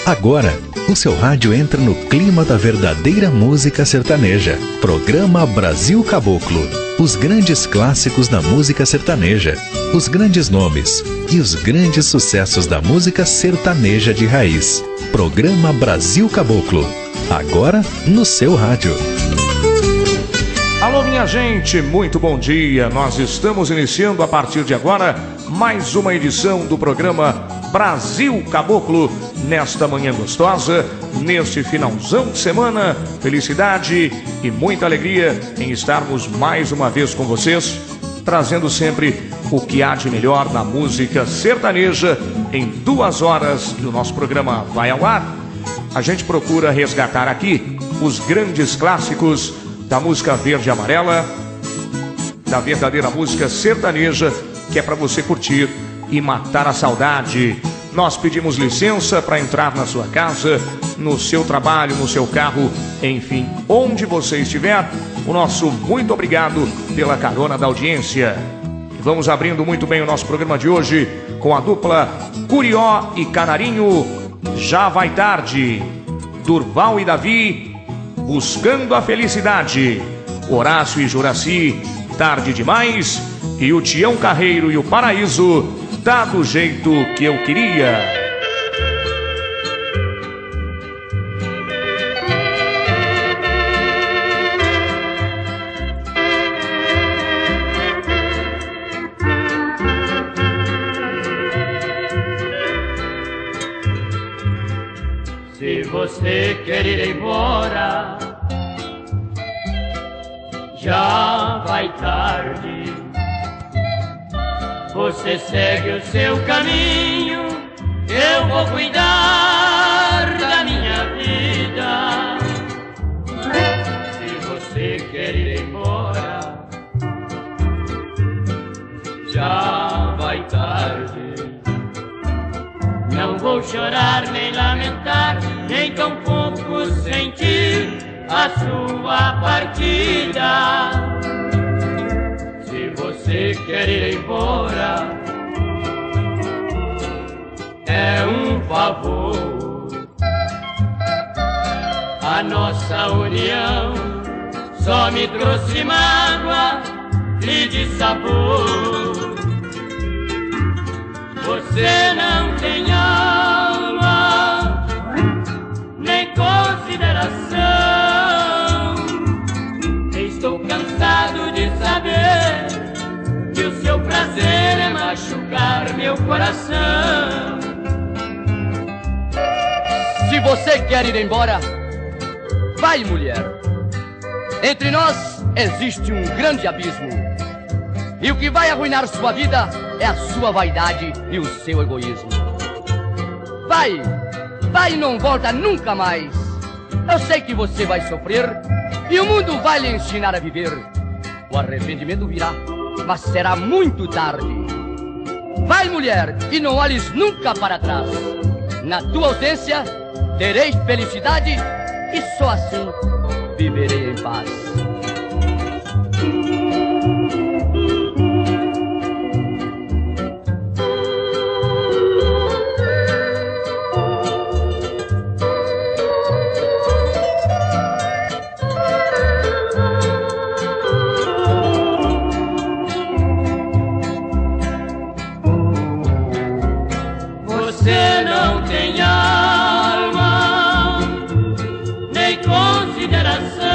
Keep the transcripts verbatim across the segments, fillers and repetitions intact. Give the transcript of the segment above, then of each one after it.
Agora, o seu rádio entra no clima da verdadeira música sertaneja. Programa Brasil Caboclo. Os grandes clássicos da música sertaneja, os grandes nomes e os grandes sucessos da música sertaneja de raiz. Programa Brasil Caboclo. Agora no seu rádio. Alô, minha gente, muito bom dia. Nós estamos iniciando a partir de agora mais uma edição do programa Brasil Caboclo. Nesta manhã gostosa, neste finalzão de semana, felicidade e muita alegria em estarmos mais uma vez com vocês, trazendo sempre o que há de melhor na música sertaneja. Em duas horas que o nosso programa vai ao ar, a gente procura resgatar aqui os grandes clássicos da música verde e amarela, da verdadeira música sertaneja, que é para você curtir e matar a saudade. Nós pedimos licença para entrar na sua casa, no seu trabalho, no seu carro, enfim, onde você estiver. O nosso muito obrigado pela carona da audiência. Vamos abrindo muito bem o nosso programa de hoje com a dupla Curió e Canarinho, Já Vai Tarde. Durval e Davi, Buscando a Felicidade. Horácio e Juraci, Tarde Demais. E o Tião Carreiro e o Paraíso, Tá do Jeito Que Eu Queria. Se você quer ir embora, já vai tarde. Você segue o seu caminho, eu vou cuidar da minha vida. Se você quer ir embora, já vai tarde. Não vou chorar nem lamentar, nem tampouco sentir a sua partida. Se você quer ir embora, é um favor. A nossa união só me trouxe mágoa e dissabor. Você não tem alma, nem consideração. Estou cansado de saber que o seu prazer é machucar meu coração. Se você quer ir embora, vai, mulher. Entre nós existe um grande abismo, e o que vai arruinar sua vida é a sua vaidade e o seu egoísmo. Vai, vai e não volta nunca mais. Eu sei que você vai sofrer e o mundo vai lhe ensinar a viver. O arrependimento virá, mas será muito tarde. Vai, mulher, e não olhes nunca para trás. Na tua ausência terei felicidade e só assim viverei em paz. Você não tem alma, nem consideração.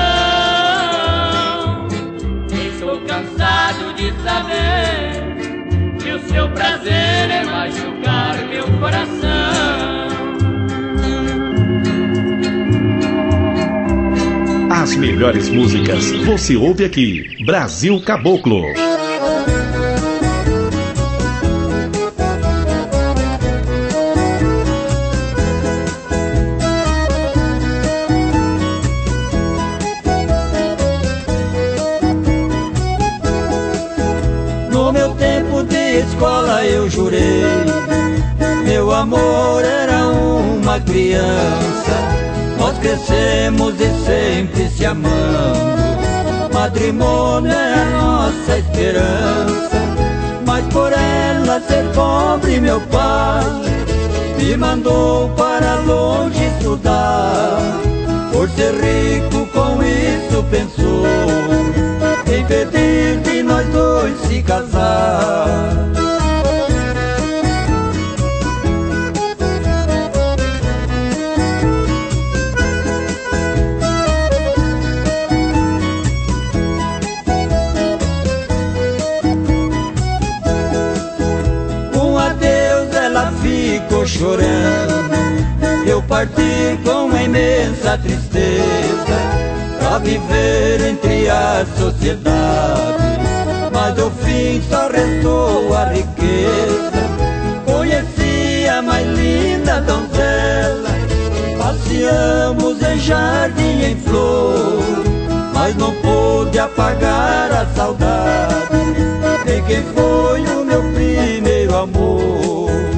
Estou cansado de saber que o seu prazer é machucar meu coração. As melhores músicas você ouve aqui. Brasil Caboclo. Escola eu jurei, meu amor era uma criança. Nós crescemos e sempre se amando. Matrimônio é a nossa esperança, mas por ela ser pobre meu pai me me mandou para longe estudar. Por ser rico com isso pensou em pedir de nós dois se casar. Um adeus ela ficou chorando, eu parti com uma imensa tristeza pra viver entre a sociedade, mas no fim só restou a riqueza. Conheci a mais linda donzela, passeamos em jardim em flor, mas não pude apagar a saudade de quem foi o meu primeiro amor.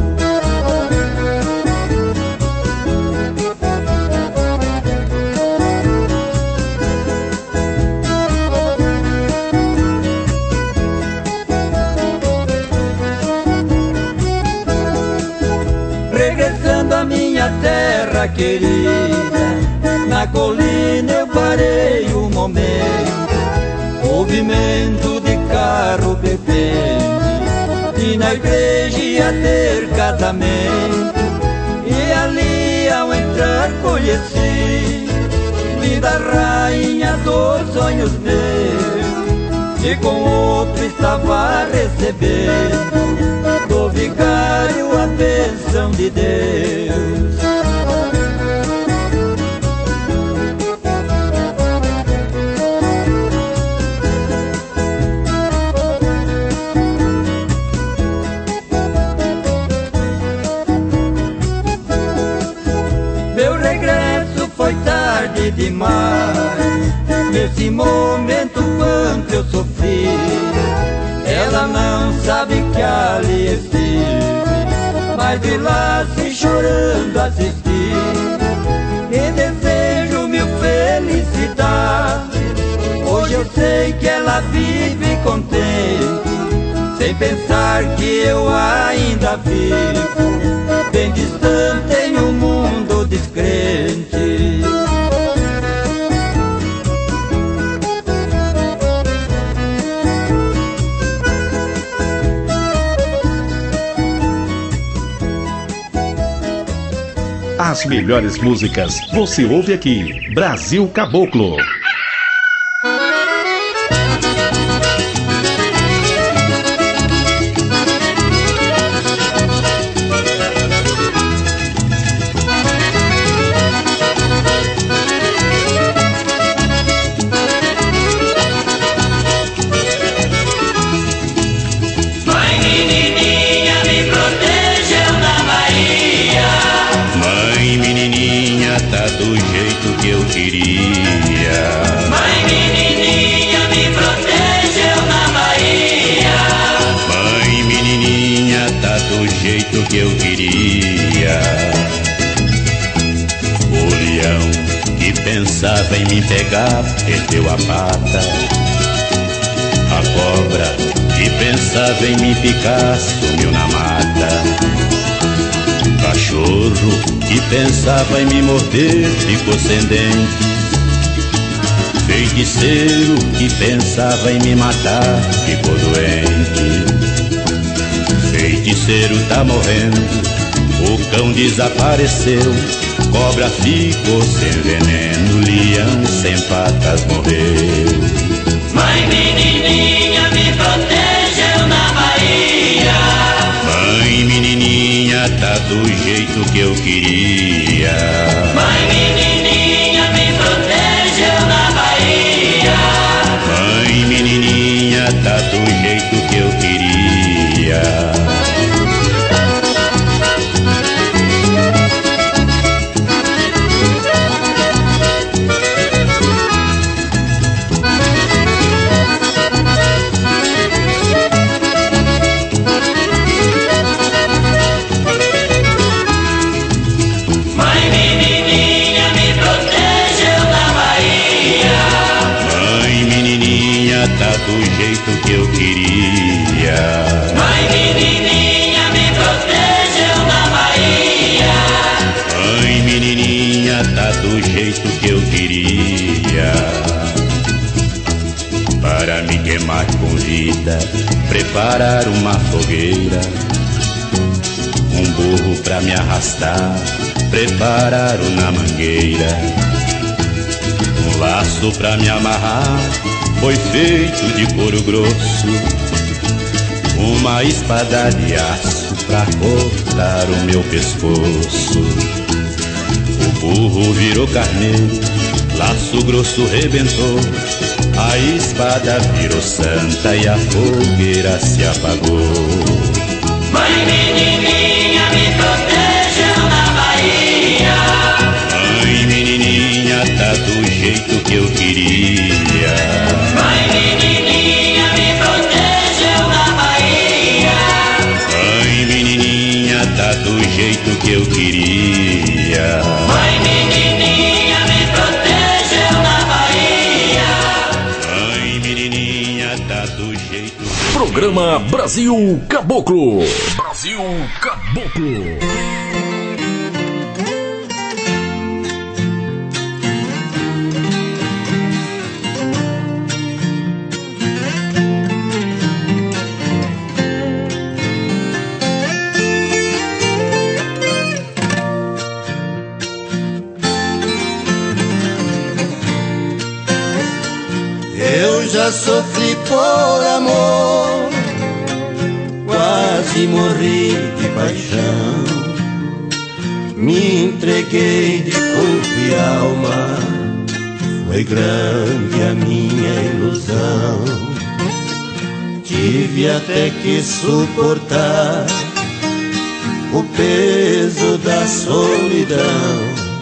Regressando à minha terra querida, na colina eu parei um momento. Movimento de carro bebendo, e na igreja ia ter casamento. E ali ao entrar conheci linda rainha dos sonhos meus, e com outro estava recebendo do vigário a bênção de Deus. Meu regresso foi tarde demais, nesse momento quanto eu sofri. Ela não sabe que ali estive, mas de lá se chorando assisti. E desejo mil felicidades, hoje eu sei que ela vive contente, sem pensar que eu ainda vivo bem distante em um mundo descrente. As melhores músicas você ouve aqui. Brasil Caboclo. Que eu queria. O leão que pensava em me pegar perdeu a pata. A cobra que pensava em me picar sumiu na mata. Cachorro que pensava em me morder ficou sem dente. Feiticeiro que pensava em me matar ficou doente. Feiticeiro tá morrendo, o cão desapareceu, cobra ficou sem veneno, leão sem patas morreu. Mãe menininha me protegeu na Bahia. Mãe menininha tá do jeito que eu queria. Mãe menininha me protegeu na Bahia. Mãe menininha tá do jeito que eu queria. vida, preparar uma fogueira, um burro pra me arrastar, preparar uma mangueira, um laço pra me amarrar, foi feito de couro grosso, uma espada de aço pra cortar o meu pescoço. O burro virou carneiro, laço grosso rebentou, a espada virou santa e a fogueira se apagou. Mãe menininha, me protejam na Bahia. Mãe menininha, tá do jeito que eu queria. Mãe menininha, me protejam na Bahia. Mãe menininha, tá do jeito que eu queria. Mãe menininha, me protejam na Bahia. Mãe menininha, tá do jeito que eu Programa Brasil Caboclo. Brasil Caboclo. Eu já sofri por amor, quase morri de paixão, me entreguei de corpo e alma, foi grande a minha ilusão. Tive até que suportar o peso da solidão,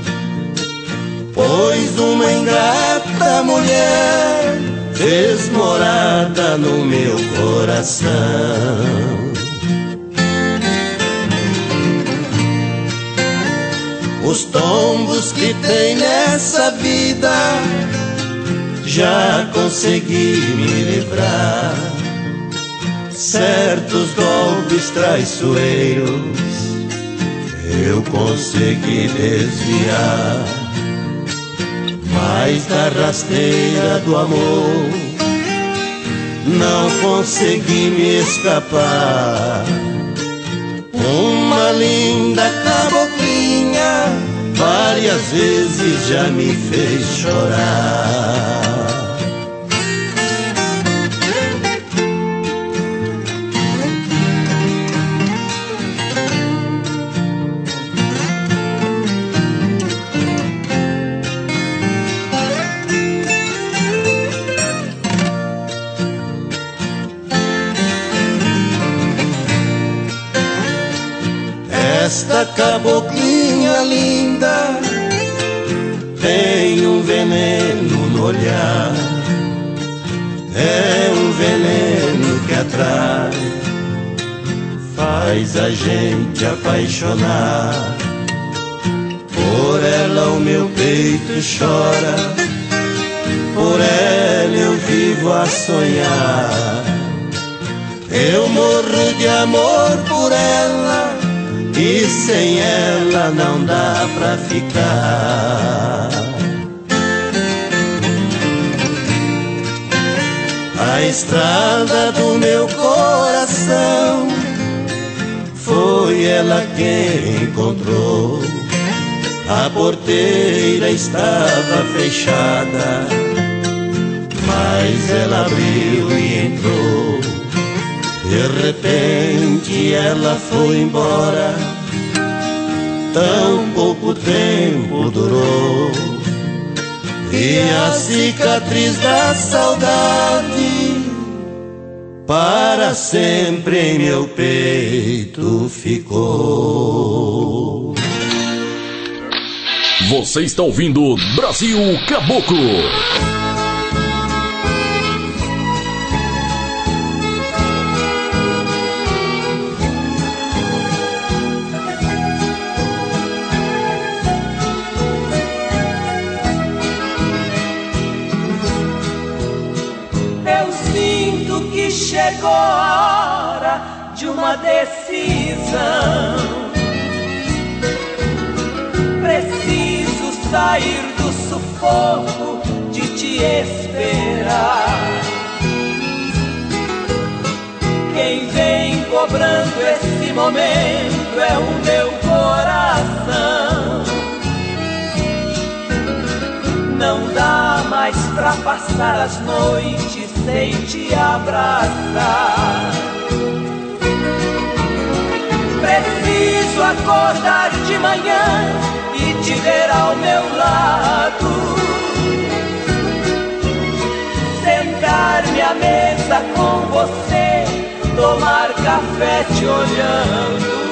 pois uma ingrata mulher fez morada no meu coração. Os tombos que tem nessa vida já consegui me livrar, certos golpes traiçoeiros eu consegui desviar, mas da rasteira do amor não consegui me escapar. Uma linda caboclinha várias vezes já me fez chorar. Esta caboclinha linda tem um veneno no olhar, é um veneno que atrai, faz a gente apaixonar. Por ela o meu peito chora, por ela eu vivo a sonhar. Eu morro de amor por ela e sem ela não dá pra ficar. A estrada do meu coração foi ela quem encontrou. A porteira estava fechada, mas ela abriu e entrou. De repente ela foi embora, tão pouco tempo durou, e a cicatriz da saudade para sempre em meu peito ficou. Você está ouvindo Brasil Caboclo. Chegou a hora de uma decisão. Preciso sair do sufoco de te esperar. quem vem cobrando esse momento é o meu coração. Não dá mais pra passar as noites sem te abraçar. Preciso acordar de manhã e te ver ao meu lado, sentar-me à mesa com você, tomar café te olhando.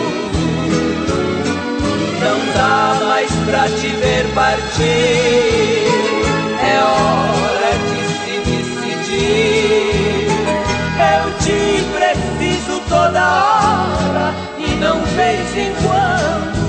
Não dá mais pra te ver partir, é hora de se decidir. Eu te preciso toda hora e não vez em quando.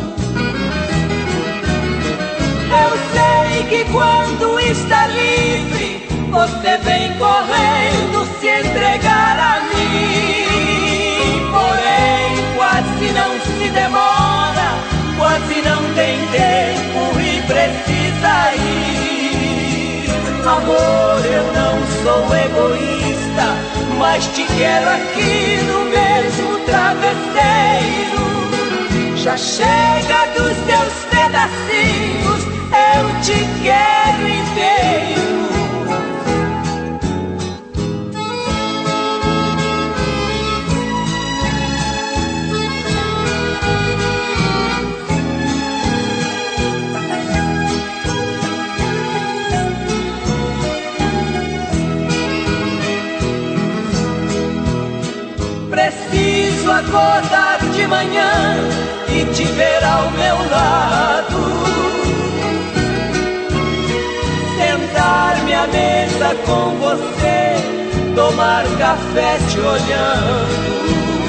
Eu sei que quando está livre você vem correndo se entregar a mim. Porém quase não se demora, quase não tem tempo e precisa ir. Amor, eu não sou egoísta, mas te quero aqui no mesmo travesseiro. Já chega dos teus pedacinhos, eu te quero inteiro. Preciso acordar de manhã e te ver ao meu lado, sentar-me à mesa com você, tomar café te olhando.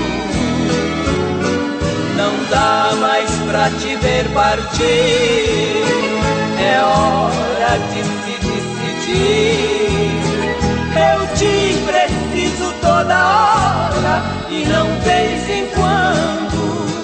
Não dá mais pra te ver partir, é hora de se decidir. Eu te preciso toda hora e não vez em quando.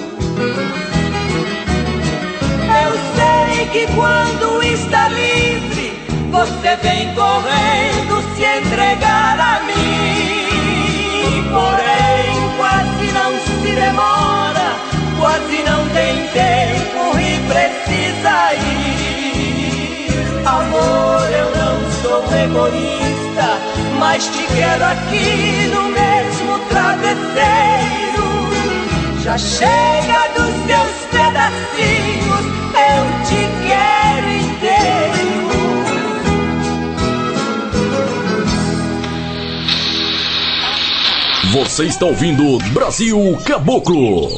Eu sei que quando está livre você vem correndo se entregar a mim. Porém quase não se demora, quase não tem tempo e precisa ir. Amor, eu não sou egoísta, mas te quero aqui no mesmo travesseiro. Já chega dos teus pedacinhos, eu te quero inteiro. Você está ouvindo Brasil Caboclo.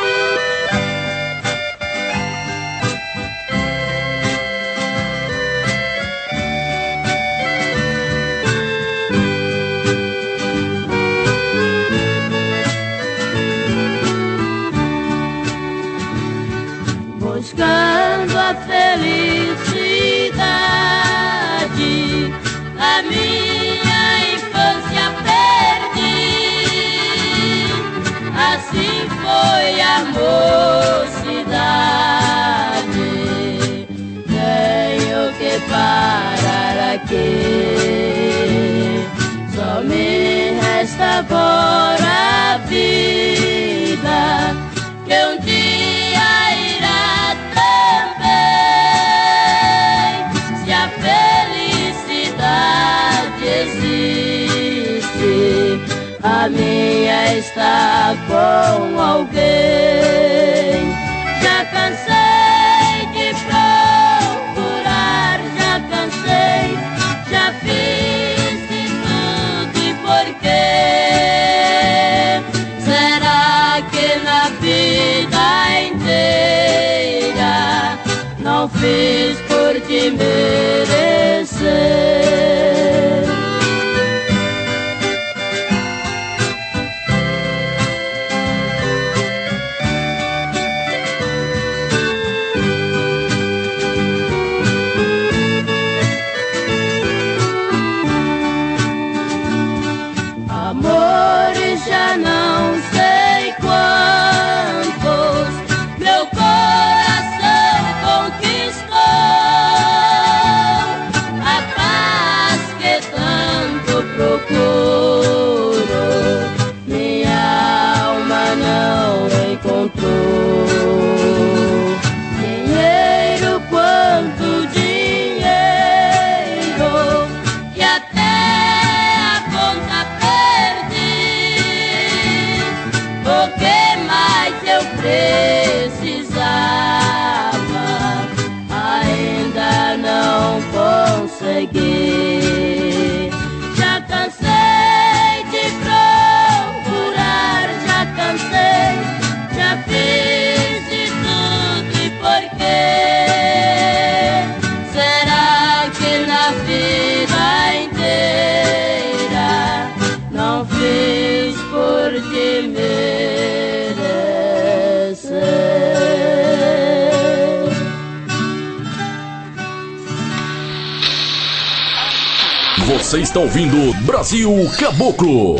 Buscando a felicidade, a minha infância perdi. Assim foi a mocidade. Tenho que parar aqui. Só me resta agora a vida que um dia irá também. Se a felicidade existe, a minha está com alguém. Já cansei de procurar, já cansei, já fiz de tudo e por quê? Será que na vida inteira não fiz por te merecer? Amores já não sei quantos meu coração conquistou. A paz precisava, ainda não consegui. Já cansei de procurar, já cansei, já fiz de tudo e por quê? Será que na vida inteira não fiz por te merecer? Você está ouvindo Brasil Caboclo.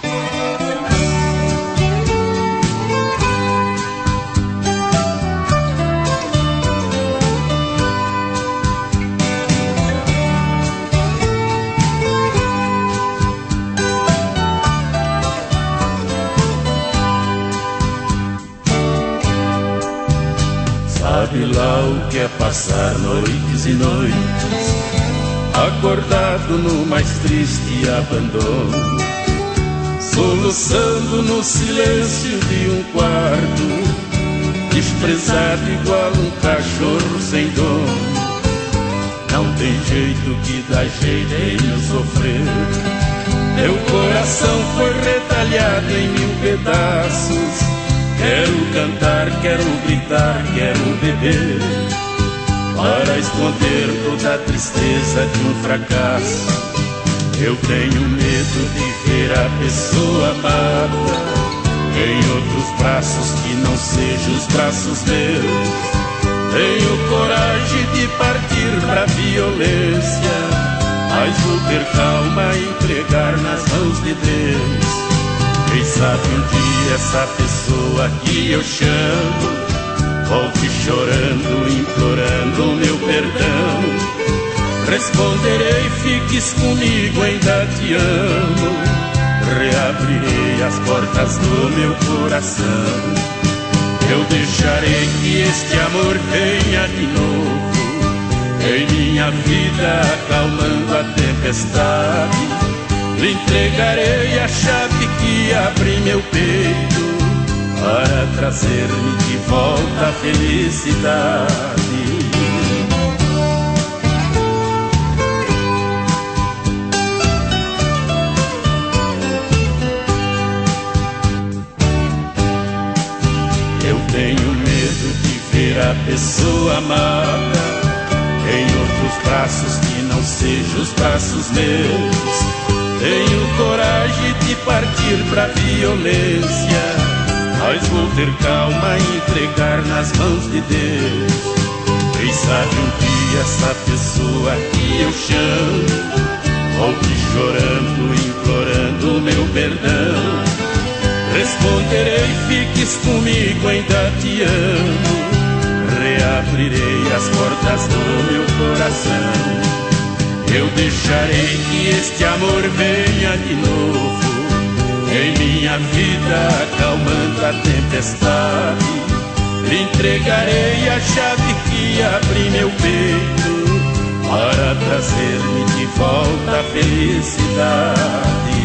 Sabe lá o que é passar noites e noites acordado no mais triste abandono, soluçando no silêncio de um quarto, desprezado igual um cachorro sem dono. Não tem jeito que dá jeito em eu sofrer. Meu coração foi retalhado em mil pedaços. Quero cantar, quero gritar, quero beber, para esconder toda a tristeza de um fracasso. Eu tenho medo de ver a pessoa amada em outros braços que não sejam os braços meus. Tenho coragem de partir pra violência, mas vou ter calma e entregar nas mãos de Deus. Quem sabe um dia essa pessoa que eu chamo volte chorando, implorando o meu perdão. Responderei, fiques comigo, ainda te amo. Reabrirei as portas do meu coração. Eu deixarei que este amor venha de novo em minha vida, acalmando a tempestade. Lhe entregarei a chave que abre meu peito para trazer-me de volta a felicidade. Eu tenho medo de ver a pessoa amada em outros braços que não sejam os braços meus. Tenho coragem de partir pra violência, mas vou ter calma e entregar nas mãos de Deus. Quem sabe um dia essa pessoa que eu chamo volte chorando, implorando o meu perdão. Responderei, fiques comigo, ainda te amo. Reabrirei as portas do meu coração. Eu deixarei que este amor venha de novo em minha vida, acalmando a tempestade. Lhe entregarei a chave que abre meu peito para trazer-me de volta a felicidade.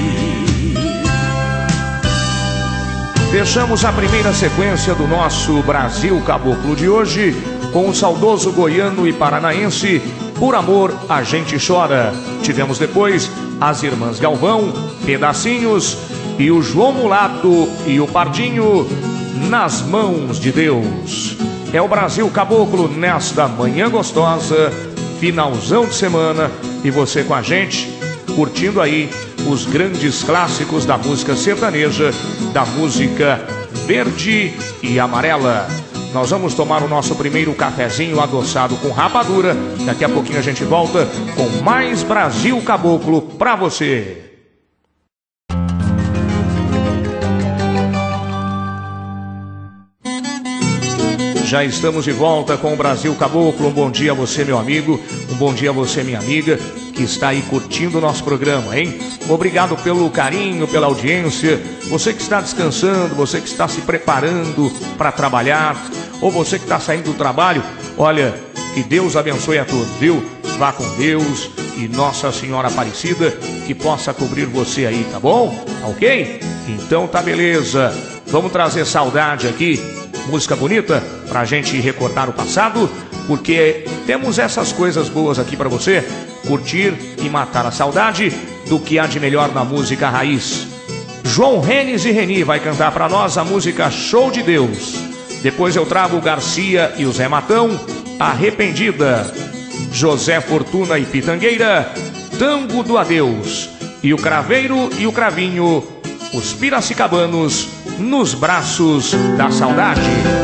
Fechamos a primeira sequência do nosso Brasil Caboclo de hoje com o saudoso goiano e paranaense Por Amor a Gente Chora. Tivemos depois as Irmãs Galvão, Pedacinhos, e o João Mulato e o Pardinho, Nas Mãos de Deus. É o Brasil Caboclo nesta manhã gostosa, finalzão de semana, e você com a gente, curtindo aí os grandes clássicos da música sertaneja, da música verde e amarela. Nós vamos tomar o nosso primeiro cafezinho adoçado com rapadura. Daqui a pouquinho a gente volta com mais Brasil Caboclo pra você. Já estamos de volta com o Brasil Caboclo. Um bom dia a você, meu amigo. Um bom dia a você, minha amiga, que está aí curtindo o nosso programa, hein? Obrigado pelo carinho, pela audiência. Você que está descansando, você que está se preparando para trabalhar, ou você que está saindo do trabalho, olha, que Deus abençoe a todos, viu? Vá com Deus e Nossa Senhora Aparecida que possa cobrir você aí, tá bom? Ok? Então tá beleza. Vamos trazer saudade aqui música bonita pra gente recordar o passado, porque temos essas coisas boas aqui pra você curtir e matar a saudade do que há de melhor na música raiz. João Renes e Reni vai cantar pra nós a música Show de Deus. Depois eu trago o Garcia e o Zé Matão, Arrependida. José Fortuna e Pitangueira, Tango do Adeus. E o Craveiro e o Cravinho, os Piracicabanos, Nos Braços da Saudade.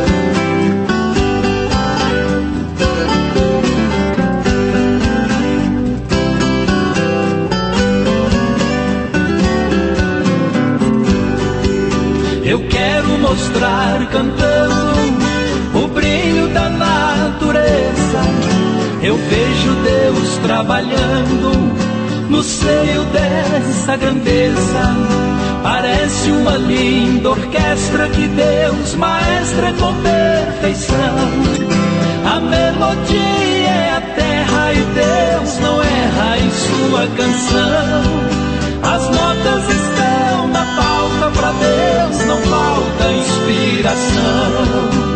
Eu quero mostrar cantando o brilho da natureza. Eu vejo Deus trabalhando no seio dessa grandeza. Parece uma linda orquestra que Deus maestra com perfeição. A melodia é a terra e Deus não erra em sua canção. As notas estão na pauta, pra Deus não falta inspiração.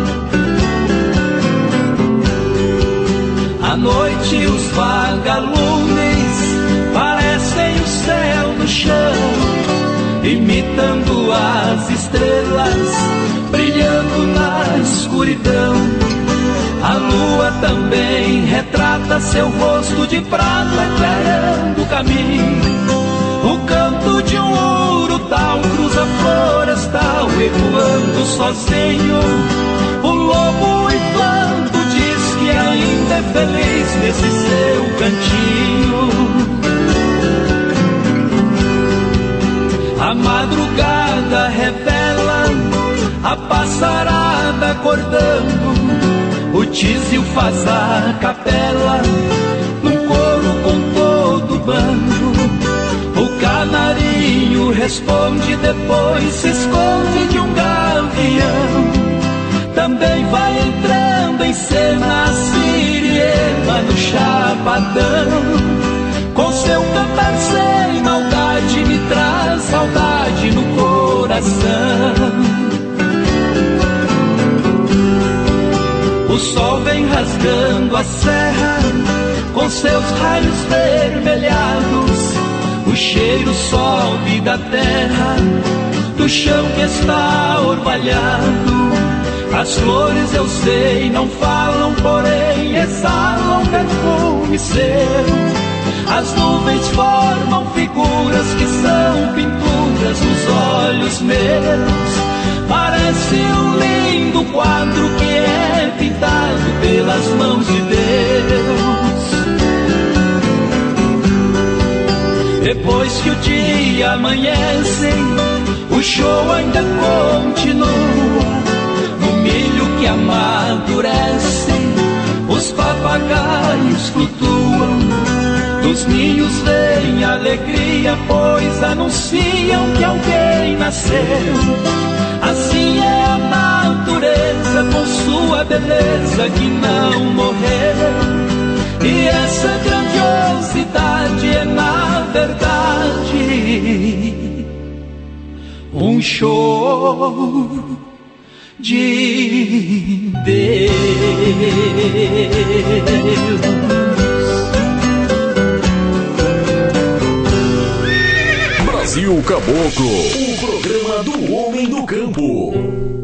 À noite os vagalumes parecem o céu no chão, imitando as estrelas, brilhando na escuridão. A lua também retrata seu rosto de prata, clareando o caminho. O canto de um urutau cruza a florestal, ecoando sozinho. O lobo inflando diz que ainda é feliz nesse seu cantinho. A madrugada revela a passarada acordando. O tísio faz a capela num coro com todo o bando. O canarinho responde, depois se esconde de um gavião. Também vai entrando em cena a siriema no chapadão. Com seu cantar sem maldade me traz saudade no coração. O sol vem rasgando a serra com seus raios vermelhados. O cheiro sobe da terra, do chão que está orvalhado. As flores eu sei não falam, porém exalam perfume seu. As nuvens formam figuras que são pinturas nos olhos meus. Parece um lindo quadro que é pintado pelas mãos de Deus. Depois que o dia amanhece, o show ainda continua. No milho que amadurece, os papagaios flutuam. Dos ninhos vem alegria, pois anunciam que alguém nasceu. Assim é a natureza com sua beleza que não morreu. E essa grandiosidade é na verdade um show de Deus. Brasil Caboclo, o programa do homem do campo.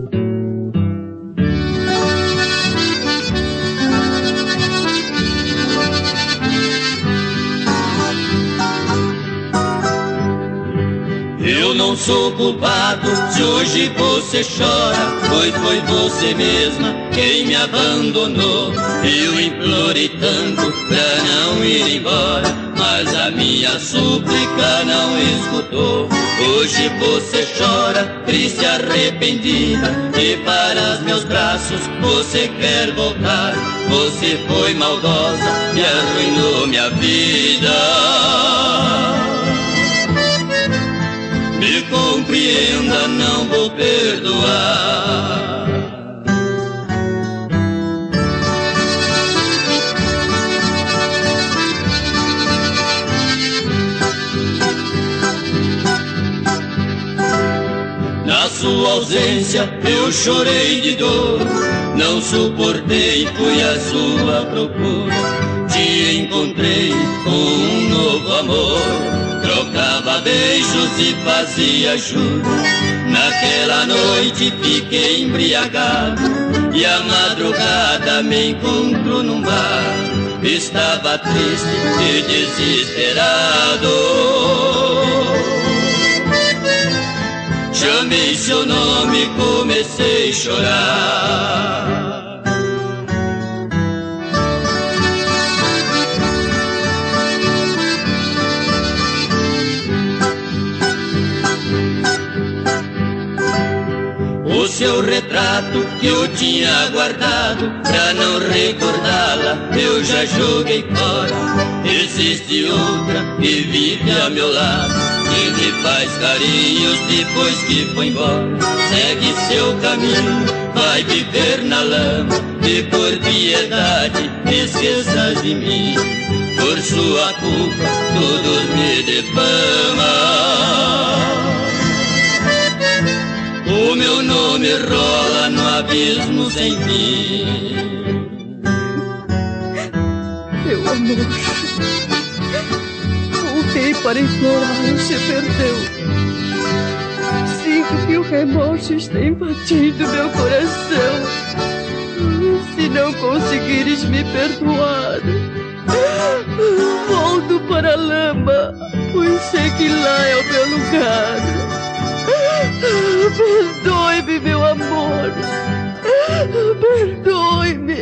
Eu não sou culpado se hoje você chora, pois foi você mesma quem me abandonou. Eu implorei tanto pra não ir embora, mas a minha súplica não escutou. Hoje você chora, triste, arrependida, e para os meus braços você quer voltar. Você foi maldosa e arruinou minha vida. Me compreenda, não vou perdoar. Na sua ausência eu chorei de dor, não suportei, fui à sua procura. Te encontrei com um novo amor, trocava beijos e fazia juros. Naquela noite fiquei embriagado e à madrugada me encontro num bar. Estava triste e desesperado, chamei seu nome e comecei a chorar. O seu retrato que eu tinha guardado, pra não recordá-la eu já joguei fora. Existe outra que vive a meu lado, que me faz carinhos depois que foi embora. Segue seu caminho, vai viver na lama, e por piedade esqueça de mim. Por sua culpa todos me defamam, o meu nome rola no abismo sem fim. Meu amor, voltei para implorar e se perdeu. Sinto que o remorso está invadindo meu coração. Se não conseguires me perdoar, volto para a lama, pois sei que lá é o meu lugar. Perdoe-me, meu amor, perdoe-me.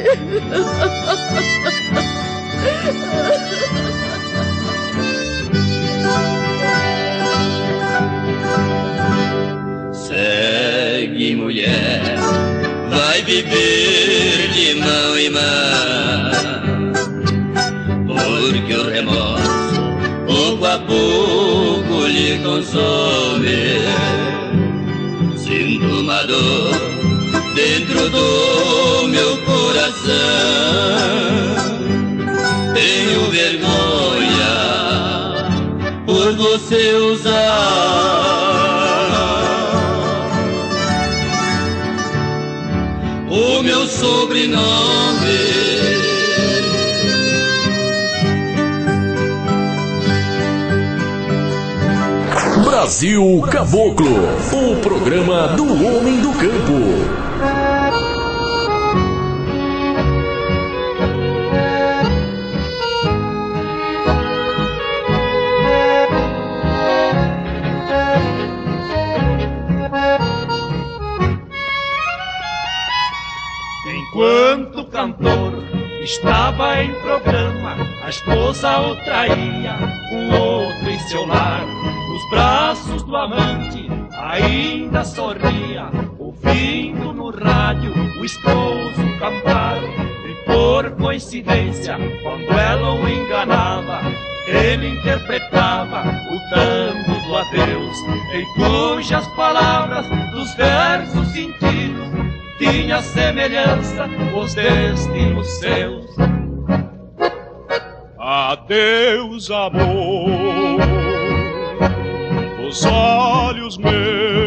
Segue, mulher, vai viver de mão em mão, porque o remorso pouco a pouco lhe consome. Sinto uma dor dentro do meu coração, tenho vergonha por você usar o meu sobrenome. Brasil Caboclo, o programa do homem do campo. Enquanto o cantor estava em programa, a esposa o traía com outro em seu lar. Nos braços do amante ainda sorria, ouvindo no rádio o esposo cantar. E por coincidência, quando ela o enganava, ele interpretava o tango do adeus, em cujas palavras dos versos sentidos tinha semelhança os destinos seus. Adeus, amor, os olhos meus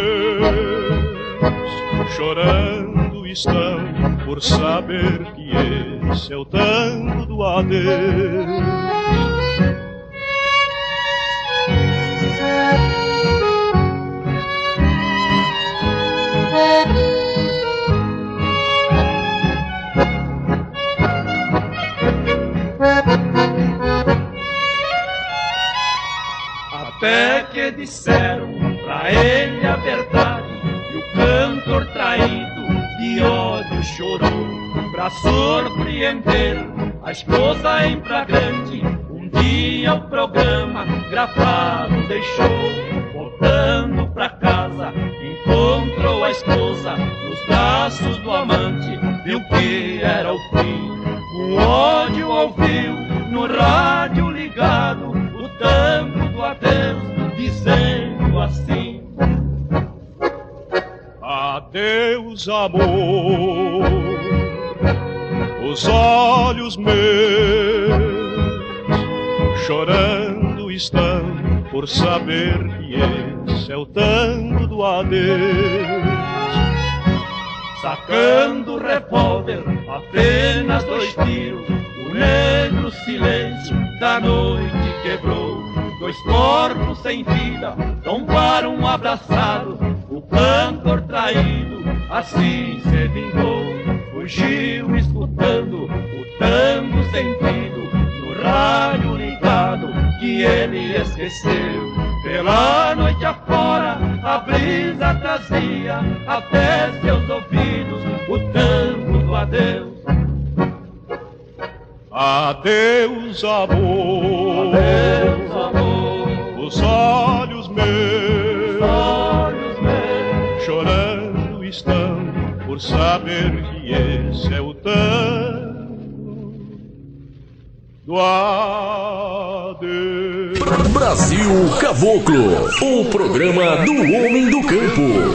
chorando estão por saber que esse é o tango do adeus. Até que disseram pra ele a verdade, e o cantor traído de ódio chorou. Pra surpreender a esposa em flagrante, um dia o programa gravado deixou. Voltando pra casa, encontrou a esposa nos braços do amante, viu que era o fim. Com ódio ouviu no rádio ligado o tango do adeus, dizendo assim: adeus, amor, os olhos meus chorando estão por saber que esse esse é o tango do adeus. Sacando o revólver, apenas dois tiros, o negro silêncio da noite quebrou. Dois corpos sem vida tombaram abraçados, o cantor traído assim se vingou. Fugiu escutando o tango sentido, no rádio ligado que ele esqueceu. Pela noite afora a brisa trazia até seus ouvidos o tango do adeus. Adeus, amor, adeus, amor. Os olhos meus, Os olhos meus chorando estão por saber que esse é o tango do adeus. Brasil Caboclo, o programa do homem do campo.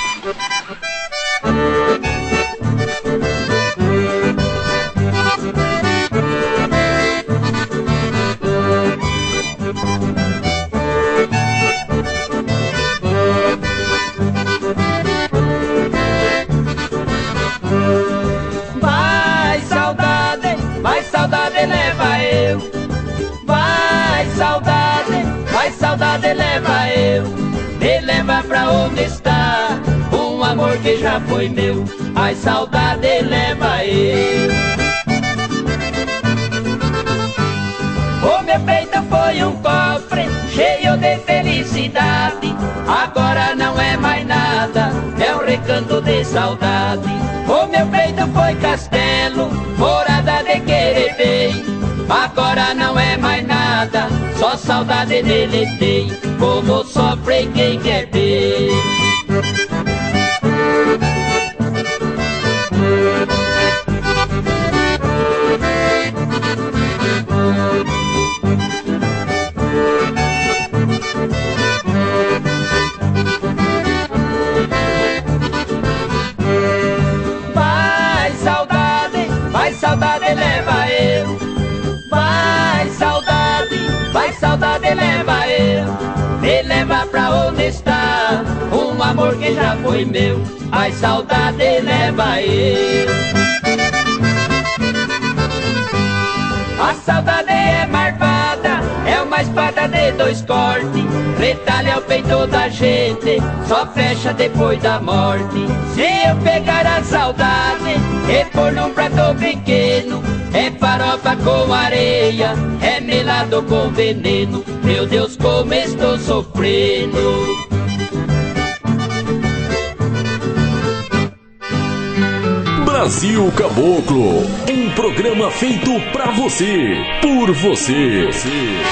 Vai saudade, vai saudade leva eu. Vai saudade, vai saudade leva eu. Me leva pra onde está um amor que já foi meu. Ai saudade leva eu. O meu peito foi um cofre cheio de felicidade. Agora não é mais nada, é um recanto de saudade. O meu peito foi castelo, morada de querer bem. Agora não é mais nada, só saudade dele tem. Como sofre quem quer bem. Vai saudade, vai saudade leva eu. Vai saudade, vai saudade leva eu. Me leva pra onde está um amor que já foi meu. Ai saudade leva eu. A saudade é marvada, é uma espada de dois cortes. Retalha o peito da gente, só fecha depois da morte. Se eu pegar a saudade e pôr num prato pequeno, é farofa com areia, é melado com veneno. Meu Deus, como estou sofrendo. Brasil Caboclo, um programa feito pra você, por você. você.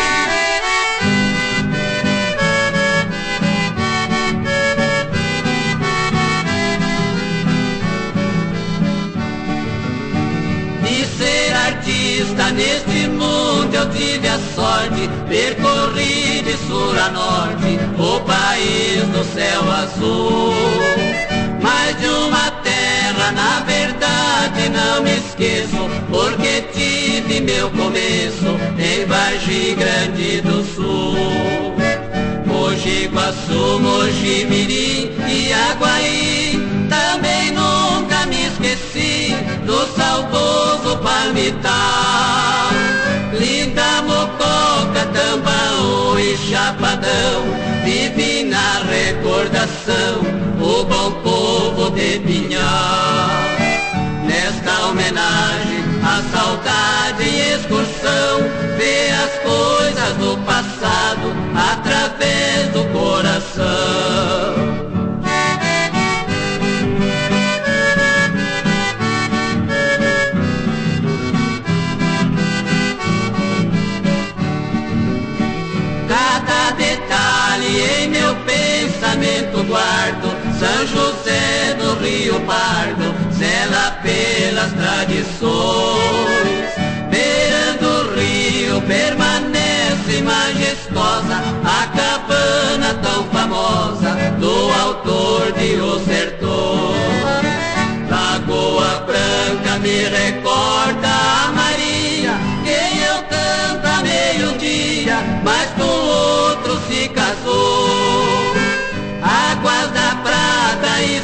De ser artista neste mundo eu tive a sorte, percorri de sul a norte o país do céu azul. Mais de uma terra, na verdade não me esqueço, porque tive meu começo em Vargem Grande do Sul. Mogi Guaçu, Mogi Mirim e Aguaí, também nunca me esqueci do saudoso Palmital. Linda Mococa, Tambaú e Chapadão, vive na recordação o bom povo de Pinhal. Nesta homenagem à saudade e excursão, vê as coisas do passado através do coração. Cada detalhe em meu pensamento guardo. São José do Rio Pardo zela pelas tradições. Beirando o rio permanece majestosa a cabana tão famosa do autor de Os Sertões. Lagoa Branca me recorda a Maria, quem eu tanto a meio-dia, mas com outro se casou.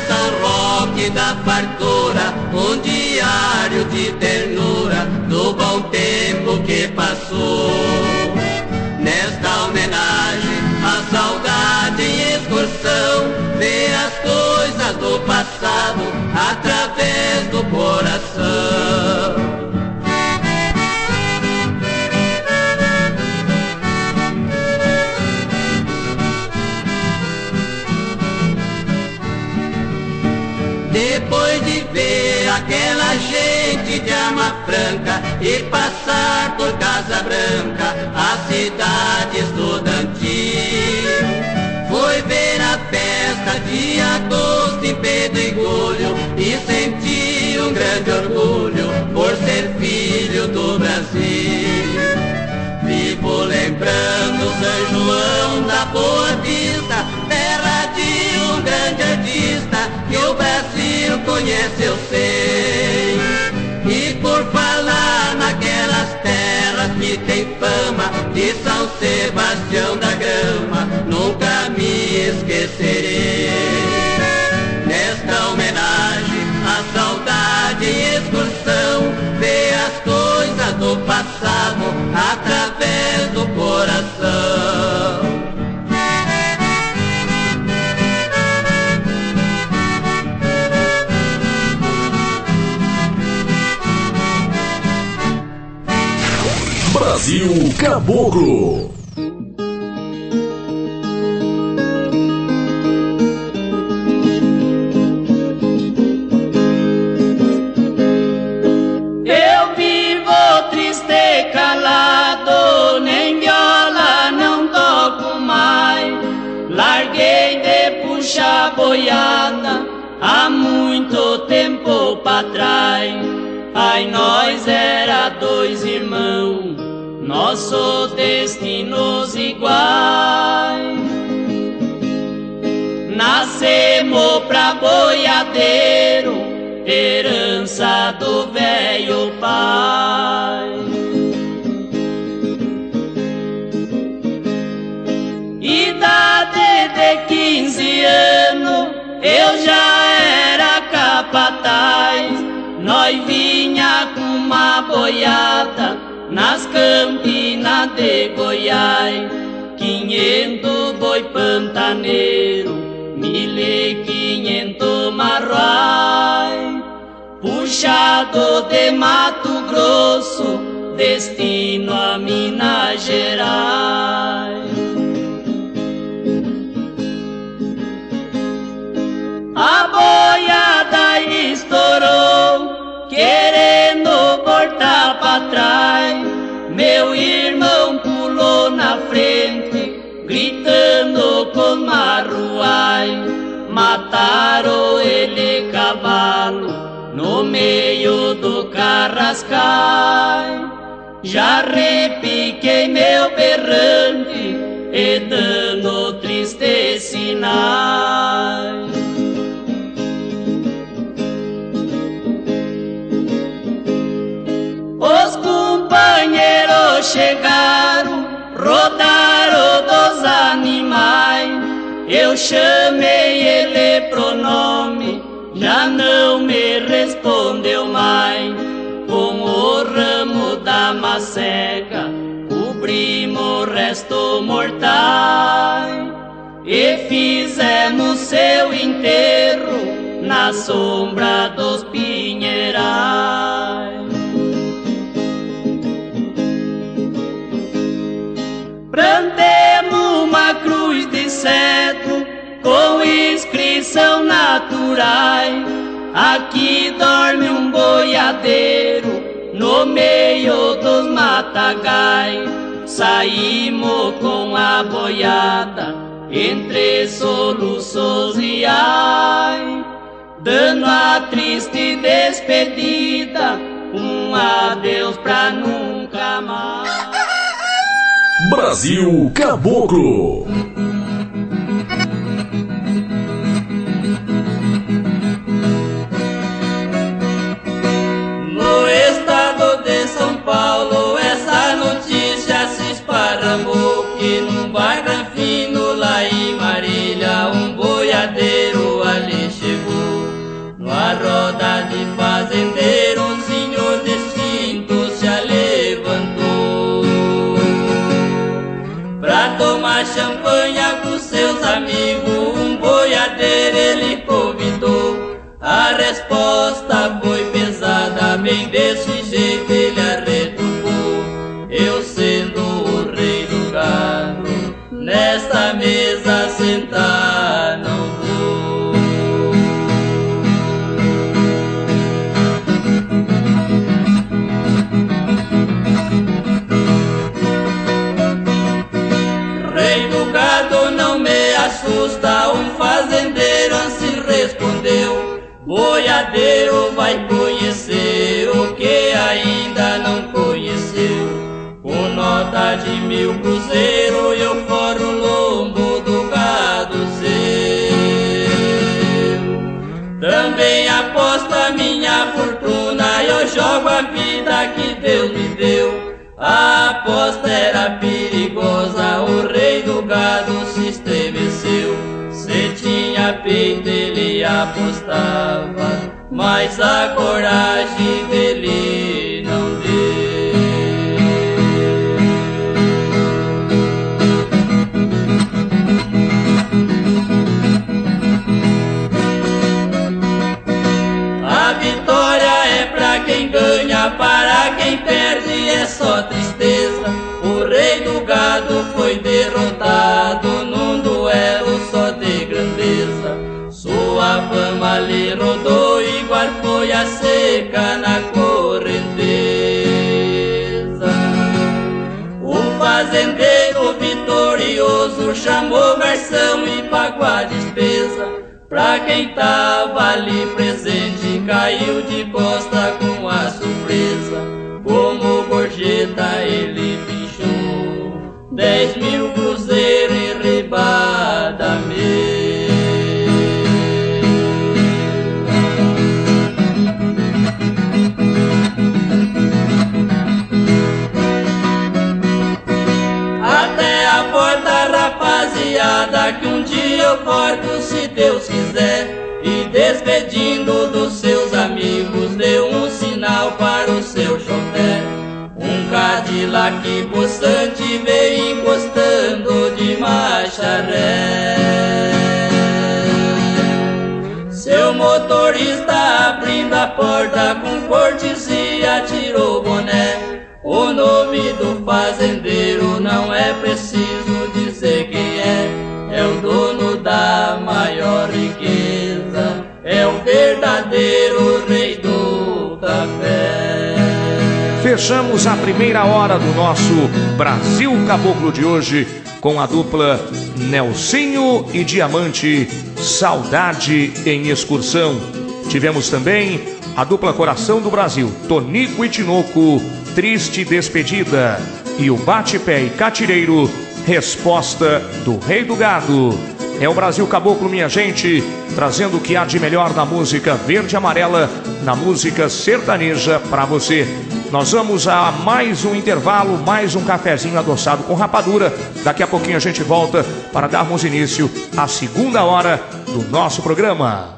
dança o rock da fartura, um diário de ternura do bom tempo que passou. Nesta homenagem à saudade e excursão, vê as coisas do passado através do coração. Depois de ver aquela gente de Arma Franca e passar por Casa Branca, a cidade estudantil, foi ver a festa de agosto em Pedregulho e sentir um grande orgulho por ser filho do Brasil. Vivo lembrando São João da Boa Vista, terra de um grande artista que o Brasil conhece, eu sei. E por falar naquelas terras que tem fama de São Sebastião da Grama, nunca me esquecerei. Nesta homenagem à saudade e excursão, vê as coisas do passado através do coração. Brasil Caboclo. Eu vivo triste e calado, nem viola não toco mais. Larguei de puxar boiada há muito tempo pra trás. Ai, nós era dois irmãos, nossos destinos iguais. Nascemos pra boiadeiro, herança do velho pai. Idade de quinze anos, eu já era capataz. Nós vinha com uma boiada nas campinas de Goiás, quinhentos boi pantaneiro, mil e quinhentos marruais, puxado de Mato Grosso, destino a Minas Gerais. A boiada estourou, querendo voltar pra trás. Meu irmão pulou na frente, gritando com marruai. Mataram ele cavalo no meio do carrascai. Já repiquei meu berrante e dando tristes sinais. Os companheiros chegaram, rodaram dos animais. Eu chamei ele pro nome, já não me respondeu mais. Com o ramo da macega, cobrimos o resto mortais e fizemos seu enterro na sombra dos pinheirais. Plantemos uma cruz de cedro com inscrição naturais. Aqui dorme um boiadeiro no meio dos matagais. Saímos com a boiada entre soluços e ai, dando a triste despedida, um adeus pra nunca mais. Brasil Caboclo. No estado de São Paulo, essa notícia se esparramou, que num bar fino lá em Marília, um boiadeiro ali chegou. Numa roda de fazendeiro, um senhor distinto se levantou pra tomar champanha com seus amigos. Um boiadeiro ele convidou. A resposta foi pesada, bem desse jeito ele arretumbou: eu sendo o rei do gado, nesta mesa sentar não vou. Rei do gado não me assusta, um fazendeiro assim respondeu: boiadeiro vai conhecer o que ainda não conheceu. Com nota de mil cruzeiro eu foro o lombo do gado seu. Também aposto a minha fortuna, eu jogo a vida que Deus me deu. A aposta era perigosa, o rei do gado se estremeceu. Se tinha peito ele apostava, mas a coragem dele não deu. A vitória é pra quem ganha, para quem perde é só tristeza. O rei do gado foi derrotado num duelo só de grandeza. Sua fama lhe rodou igual folha seca na correnteza. O fazendeiro vitorioso chamou garçom e pagou a despesa. Pra quem tava ali presente caiu de costa com a surpresa. Como gorjeta ele pichou dez mil cruzeiros em ribada mesmo. Até a porta, rapaziada, que um dia eu porto se Deus quiser. E despedindo dos seus amigos deu um sinal para o seu chofer. Um Cadillac possante veio encostando de marcha ré. Seu motorista abrindo a porta com cortesia tirou o boné. O nome do fazendeiro não é preciso dizer quem é. É o dono da maior riqueza, é o verdadeiro rei do café. Fechamos a primeira hora do nosso Brasil Caboclo de hoje com a dupla Nelsinho e Diamante, Saudade em Excursão. Tivemos também a dupla Coração do Brasil, Tonico e Tinoco, Triste Despedida. E o Bate-Pé e Catireiro, Resposta do Rei do Gado. É o Brasil Caboclo, minha gente, trazendo o que há de melhor na música verde e amarela, na música sertaneja para você. Nós vamos a mais um intervalo, mais um cafezinho adoçado com rapadura. Daqui a pouquinho a gente volta para darmos início à segunda hora do nosso programa.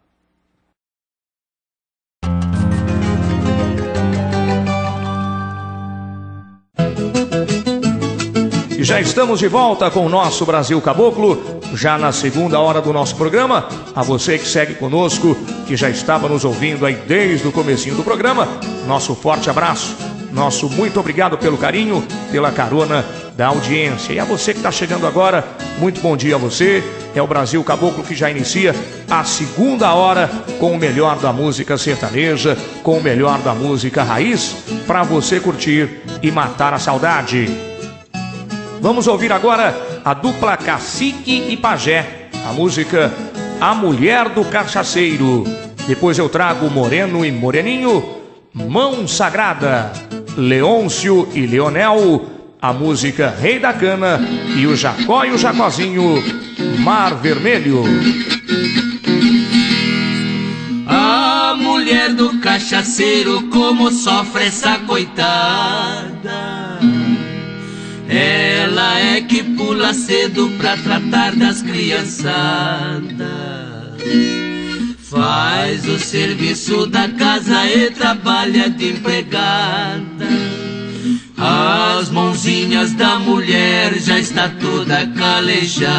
E já estamos de volta com o nosso Brasil Caboclo, já na segunda hora do nosso programa. A você que segue conosco, que já estava nos ouvindo aí desde o comecinho do programa, nosso forte abraço, nosso muito obrigado pelo carinho, pela carona da audiência. E a você que está chegando agora, muito bom dia a você. É o Brasil Caboclo que já inicia a segunda hora com o melhor da música sertaneja, com o melhor da música raiz, para você curtir e matar a saudade. Vamos ouvir agora a dupla Cacique e Pajé, a música A Mulher do Cachaceiro. Depois eu trago Moreno e Moreninho, Mão Sagrada, Leôncio e Leonel, a música Rei da Cana, e o Jacó e o Jacozinho, Mar Vermelho. A mulher do cachaceiro, como sofre essa coitada. Ela é que pula cedo pra tratar das criançadas. Faz faz o serviço da casa e trabalha de empregada. As mãozinhas da mulher já está toda calejada.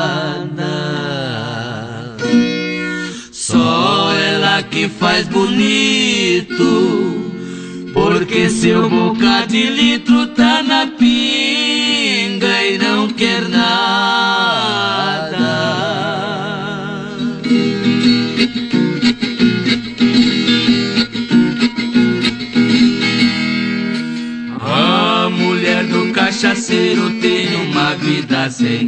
Só ela que faz bonito, porque seu bocado de litro tá na pinga e não quer nada. A mulher do cachaceiro tem uma vida sem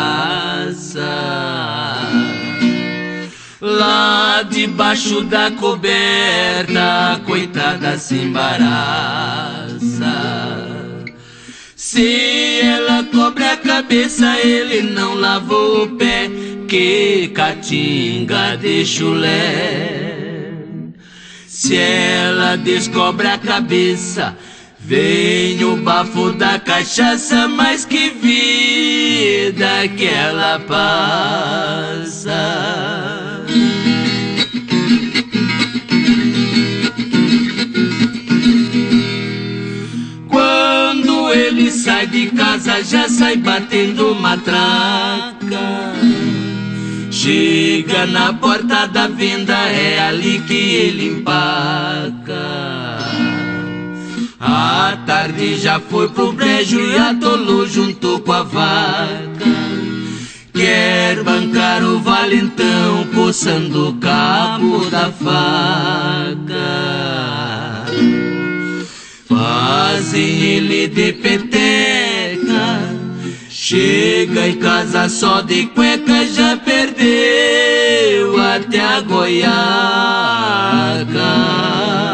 graça. Lá debaixo da coberta, coitada se embaraça. Se ela cobre a cabeça, ele não lavou o pé, que catinga de chulé. Se ela descobre a cabeça, vem o bafo da cachaça, mas que vida que ela passa. Quando ele sai de casa, já sai batendo matraca. Chega na porta da venda, é ali que ele empaca. A tarde já foi pro brejo e atolou junto com a vaca. Quer bancar o valentão, coçando o cabo da faca. Fazem ele de peteca, chega em casa só de cueca, já perdeu até a goiaca.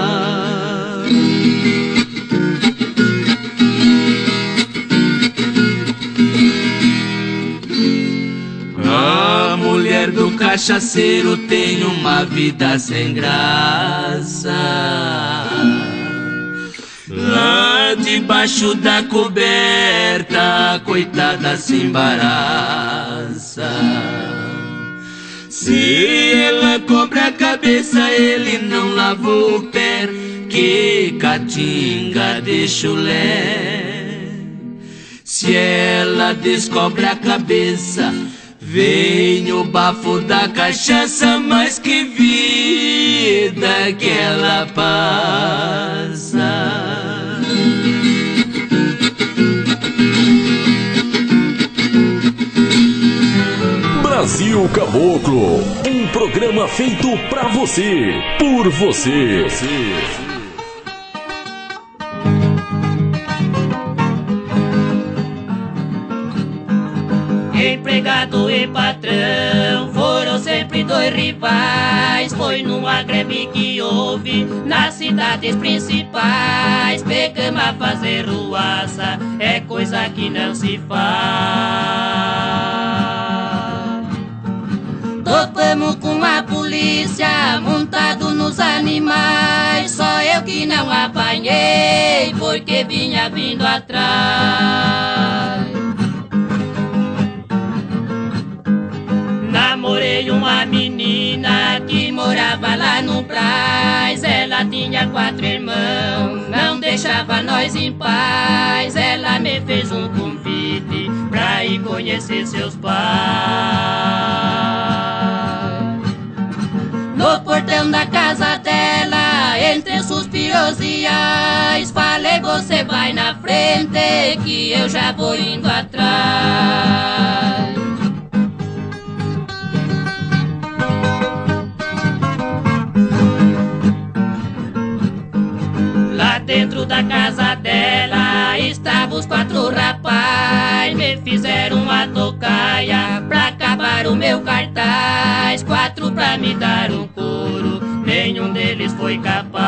A mulher do cachaceiro tem uma vida sem graça. Lá debaixo da coberta, coitada se embaraça. Se ela cobre a cabeça, ele não lavou o pé, que catinga de chulé. Se ela descobre a cabeça, vem o bafo da cachaça, mas que vida que ela passa. Brasil Caboclo, um programa feito pra você, por você. Empregado e patrão foram sempre dois rivais. Foi numa greve que houve nas cidades principais. Pegamos a fazer ruaça, é coisa que não se faz. Topamos com a polícia, montado nos animais. Só eu que não apanhei, porque vinha vindo atrás. Namorei uma menina que morava lá no Brás. Ela tinha quatro irmãos, não deixava nós em paz. Ela me fez um convite pra ir conhecer seus pais. No portão da casa dela, entre suspiros e ais, falei: você vai na frente que eu já vou indo atrás. Dentro da casa dela estavam os quatro rapazes. Me fizeram uma tocaia pra acabar o meu cartaz. Quatro pra me dar um couro, nenhum deles foi capaz.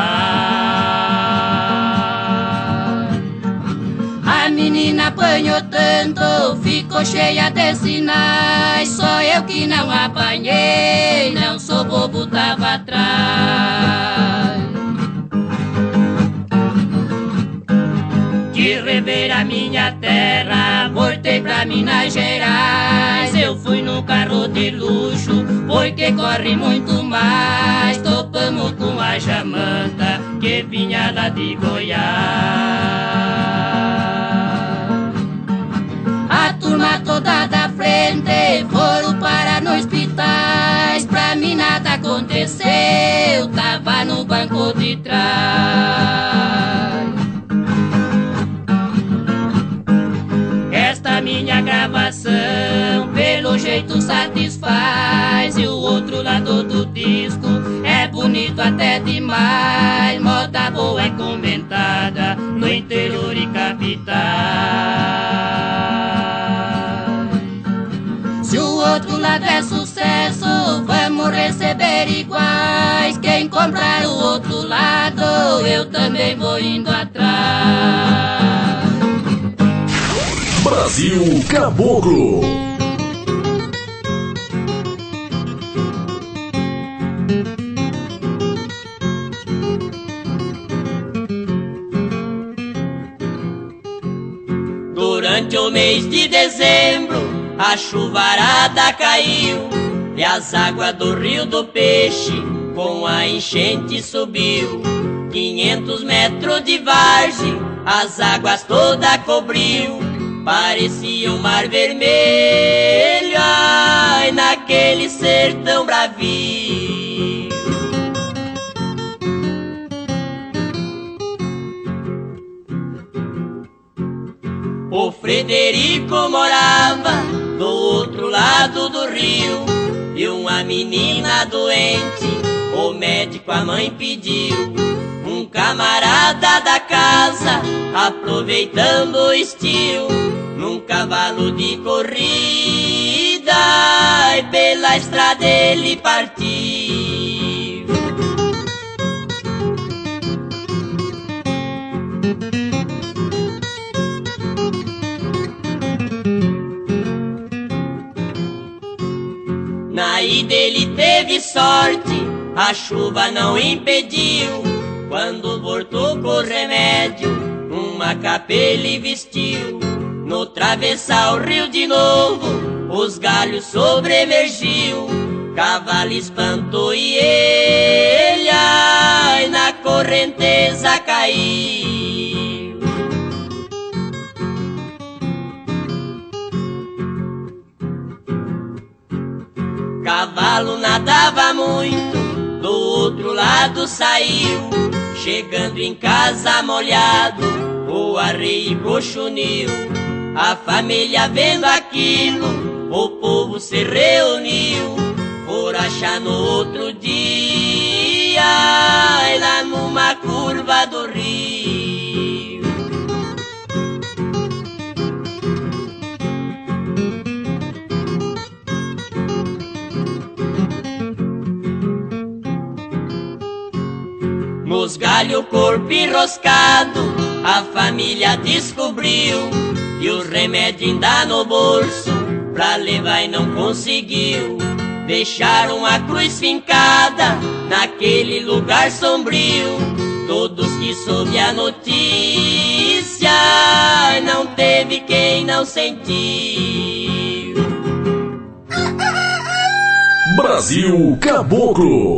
A menina apanhou tanto, ficou cheia de sinais. Só eu que não apanhei, não sou bobo, tava atrás. De rever a minha terra, voltei pra Minas Gerais. Eu fui no carro de luxo, porque corre muito mais. de Goiás. A turma toda da frente foram para no hospitais. Pra mim nada aconteceu, tava no banco de trás. Esta minha gravação pelo jeito satisfaz. E o outro lado do disco é bonito até demais. Moda boa é comentada no interior e capital. Se o outro lado é sucesso, vamos receber iguais. Quem comprar o outro lado, eu também vou indo atrás. Brasil Caboclo. Durante o mês de dezembro, a chuvarada caiu e as águas do Rio do Peixe com a enchente subiu. Quinhentos metros de vargem, as águas toda cobriu. Parecia um mar vermelho, ai, naquele sertão bravio. O Frederico morava do outro lado do rio e uma menina doente, o médico a mãe pediu. Um camarada da casa, aproveitando o estio, num cavalo de corrida, e pela estrada ele partiu. Na ida ele teve sorte, a chuva não impediu. Quando voltou com remédio, uma capa ele vestiu. No travessar o rio de novo, os galhos sobremergiu. Cavalo espantou e ele, ai, na correnteza caiu. Cavalo nadava muito, do outro lado saiu. Chegando em casa molhado, o arreio cochuniu. A família vendo aquilo, o povo se reuniu. Por achar no outro dia, lá numa curva do rio. Nos galhos corpo enroscado, a família descobriu. E o remédio ainda no bolso, pra levar e não conseguiu. Deixaram a cruz fincada, naquele lugar sombrio. Todos que soube a notícia, não teve quem não sentiu. Brasil Caboclo.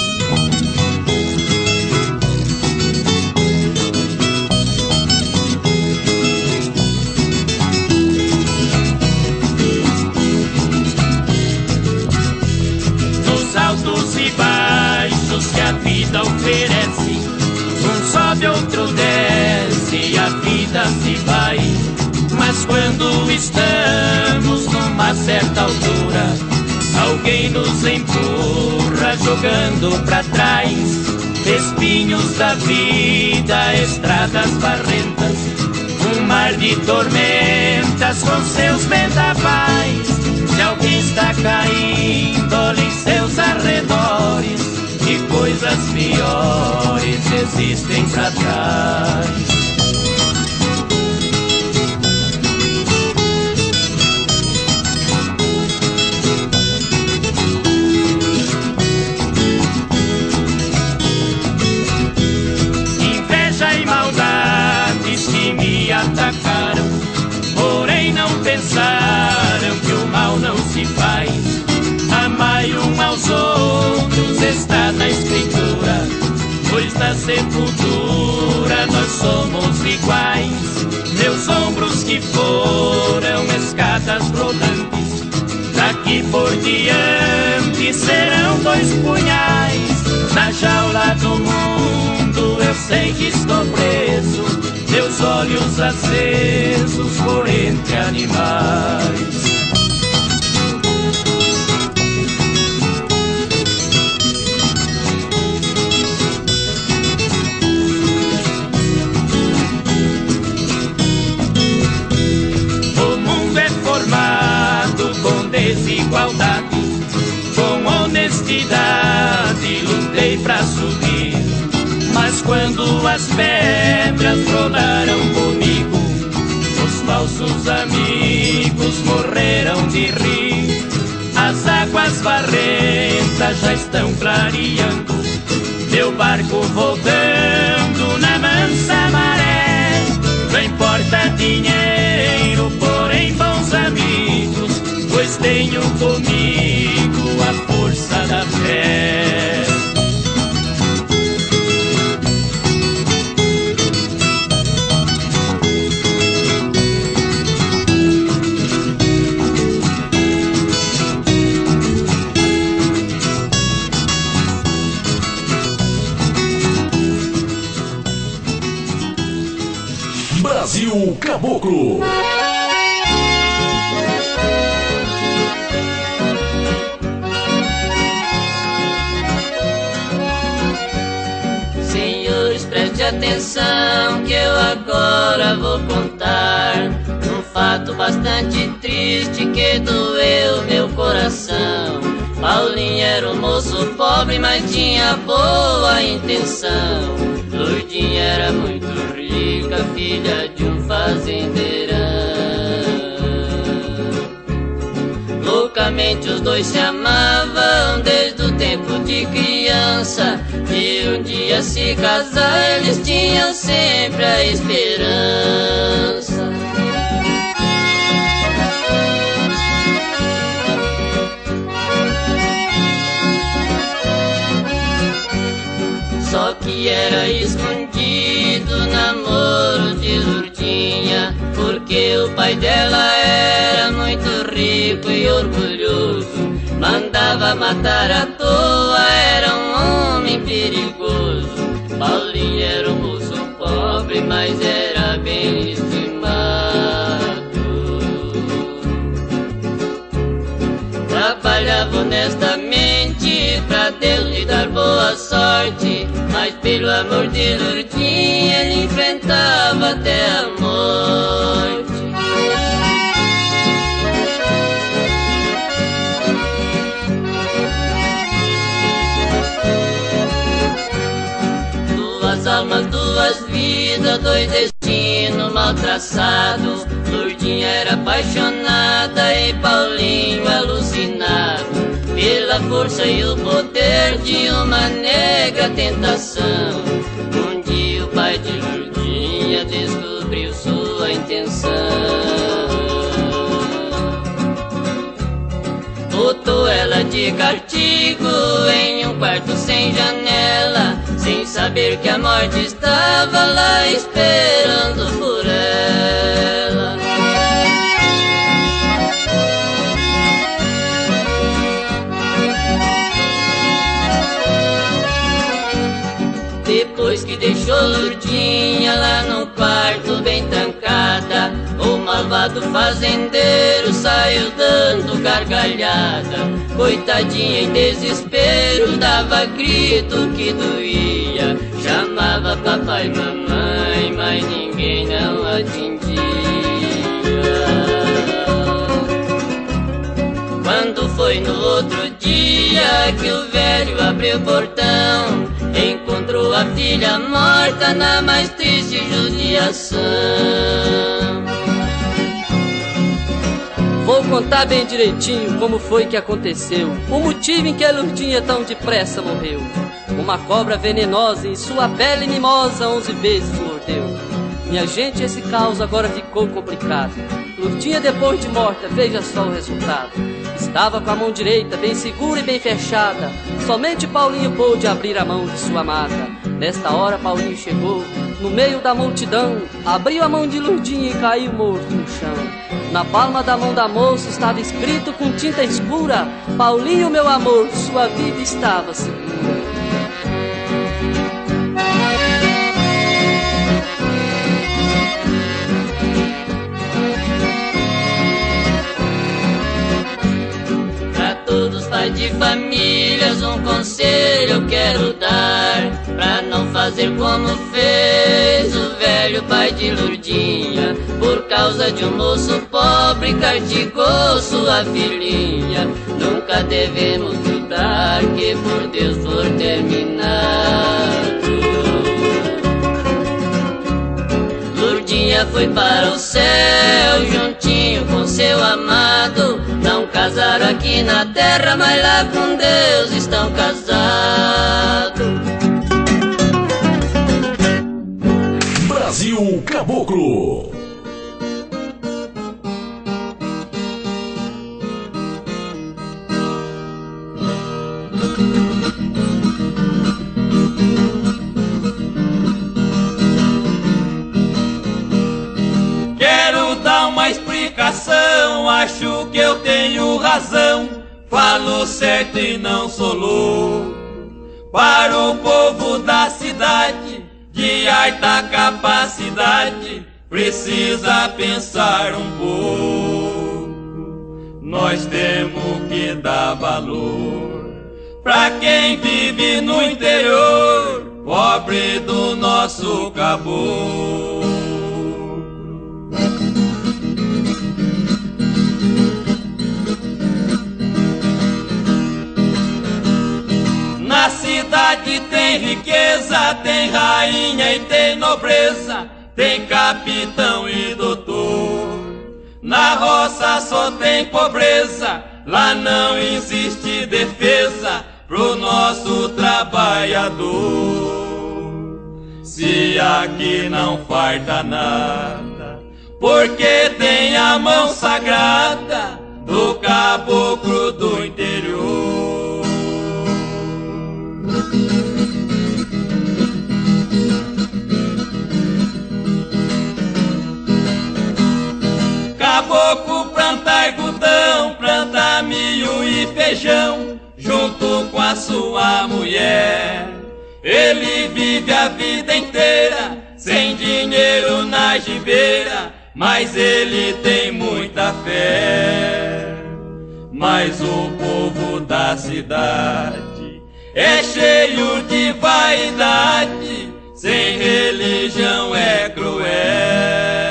Altos e baixos que a vida oferece, um sobe, outro desce e a vida se vai. Mas quando estamos numa certa altura, alguém nos empurra jogando pra trás. Espinhos da vida, estradas barrentas, um mar de tormentas com seus vendavais. Se alguém está caindo, olhe em seus arredores, e coisas piores existem pra trás. Inveja e maldade se me atacaram, porém não pensaram que o mal não se faz. Amai um aos outros está na escritura, pois da sepultura por diante serão dois punhais. Na jaula do mundo eu sei que estou preso, meus olhos acesos por entre animais. Desigualdade, com honestidade lutei pra subir, mas quando as pedras rolaram comigo, os falsos amigos morreram de rir. As águas barrentas já estão clareando, meu barco voltando na mansa maré. Não importa dinheiro, porém bons amigos, pois tenho comigo a força da fé. Brasil Caboclo. Preste atenção que eu agora vou contar um fato bastante triste que doeu meu coração. Paulinho era um moço pobre, mas tinha boa intenção. Lourdinha era muito rica, filha de um fazendeirão. Loucamente os dois se amavam desde o tempo de criança, e um dia se casar eles tinham sempre a esperança. Só que era escondido o namoro de Lourdinha, porque o pai dela era muito rico e orgulhoso, mandava matar à toa, era um homem perigoso. Paulinho era um moço pobre, mas era bem estimado. Trabalhava honestamente pra Deus lhe dar boa sorte, mas pelo amor de Lourdinha ele enfrentava até a morte. Duas almas, duas vidas, dois destinos mal traçados. Lourdinha era apaixonada e Paulinho alucinado pela força e o poder de uma negra tentação. Um dia o pai de Lourdinha descobriu sua intenção, botou ela de castigo em um quarto sem janela, sem saber que a morte estava lá esperando por ela. Depois que deixou Lourdinha lá no quarto bem trancada, o malvado fazendeiro saiu dando gargalhada. Coitadinha em desespero, dava grito que doía, chamava papai e mamãe, mas ninguém não atendia. Quando foi no outro dia que o velho abriu o portão, encontrou a filha morta na mais triste judiação. Vou contar bem direitinho como foi que aconteceu, o motivo em que a Lourdinha tão depressa morreu. Uma cobra venenosa em sua pele mimosa onze vezes mordeu. Minha gente, esse caos agora ficou complicado. Lourdinha, depois de morta, veja só o resultado. Estava com a mão direita bem segura e bem fechada. Somente Paulinho pôde abrir a mão de sua amada. Nesta hora Paulinho chegou no meio da multidão, abriu a mão de Lourdinha e caiu morto no chão. Na palma da mão da moça estava escrito com tinta escura: Paulinho, meu amor, sua vida estava segura. Pai de famílias, um conselho eu quero dar, pra não fazer como fez o velho pai de Lourdinha. Por causa de um moço pobre castigou sua filhinha. Nunca devemos lutar, que por Deus for terminado. Lourdinha foi para o céu juntinho com seu amado. Não casaram aqui na terra, mas lá com Deus estão casados. Brasil Caboclo. Quero dar uma explicação, acho que eu tenho razão. Falo certo e não sou louco. Para o povo da cidade, de alta capacidade, precisa pensar um pouco. Nós temos que dar valor pra quem vive no interior, pobre do nosso caboclo. Na cidade tem riqueza, tem rainha e tem nobreza, tem capitão e doutor. Na roça só tem pobreza, lá não existe defesa pro nosso trabalhador. Se aqui não falta nada, porque tem a mão sagrada do caboclo do interior. Caboclo planta algodão, planta milho e feijão, junto com a sua mulher. Ele vive a vida inteira, sem dinheiro na gibeira, mas ele tem muita fé. Mas o povo da cidade é cheio de vaidade, sem religião é cruel.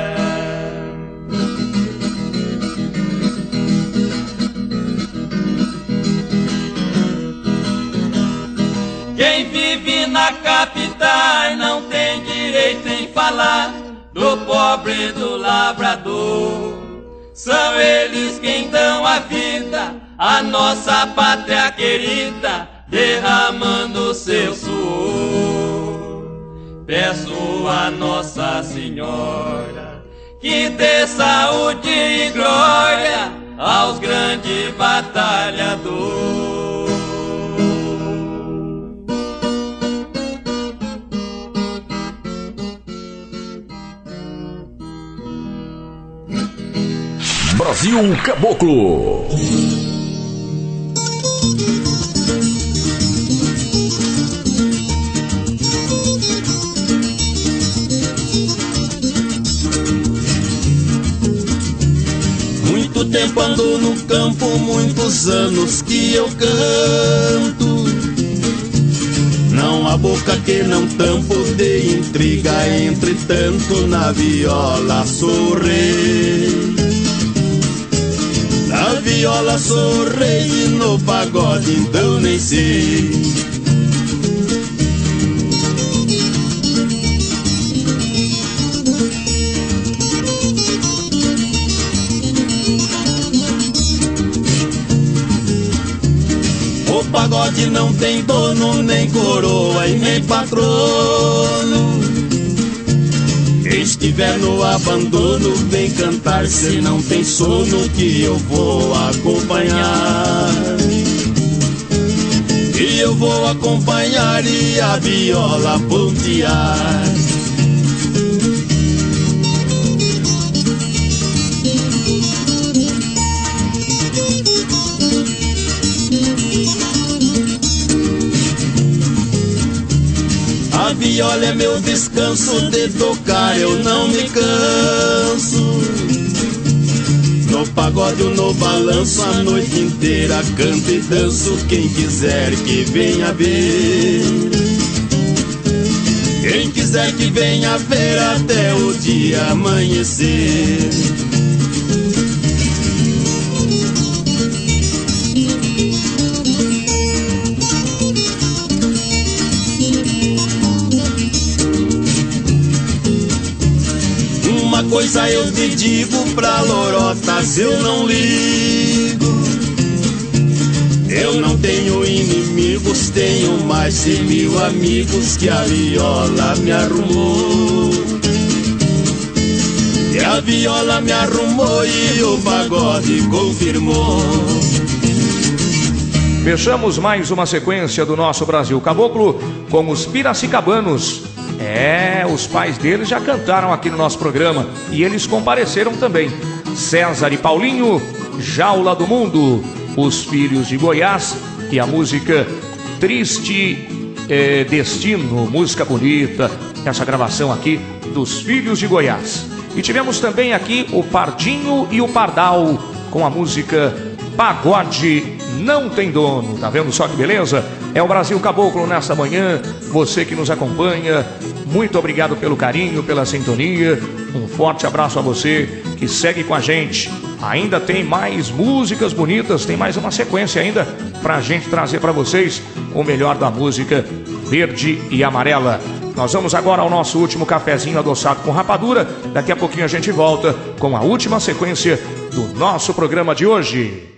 Quem vive na capital não tem direito em falar do pobre do lavrador. São eles quem dão a vida, a nossa pátria querida, derramando seu suor. Peço a Nossa Senhora que dê saúde e glória aos grandes batalhadores. Brasil Caboclo. Muito tempo ando no campo, muitos anos que eu canto. Não há boca que não tampo de intriga, entretanto na viola sou rei. Na viola sou rei e no pagode então nem sei. O pagode não tem dono, nem coroa e nem patrono. Quem estiver no abandono, vem cantar se não tem sono, que eu vou acompanhar. E eu vou acompanhar e a viola pontear. A viola é meu descanso, de tocar eu não me canso. No pagode ou no balanço, a noite inteira canto e danço. Quem quiser que venha ver, quem quiser que venha ver até o dia amanhecer. Uma coisa eu te digo, pra lorotas eu não ligo. Eu não tenho inimigos, tenho mais de mil amigos que a viola me arrumou. E a viola me arrumou e o pagode confirmou. Fechamos mais uma sequência do nosso Brasil Caboclo com os Piracicabanos. É, os pais deles já cantaram aqui no nosso programa e eles compareceram também. César e Paulinho, Jaula do Mundo, Os Filhos de Goiás e a música Triste é, Destino, música bonita, essa gravação aqui dos Filhos de Goiás. E tivemos também aqui o Pardinho e o Pardal com a música Pagode Não Tem Dono. Tá vendo só que beleza? É o Brasil Caboclo nesta manhã. Você que nos acompanha, muito obrigado pelo carinho, pela sintonia. Um forte abraço a você que segue com a gente. Ainda tem mais músicas bonitas, tem mais uma sequência ainda pra gente trazer para vocês o melhor da música verde e amarela. Nós vamos agora ao nosso último cafezinho adoçado com rapadura. Daqui a pouquinho a gente volta com a última sequência do nosso programa de hoje.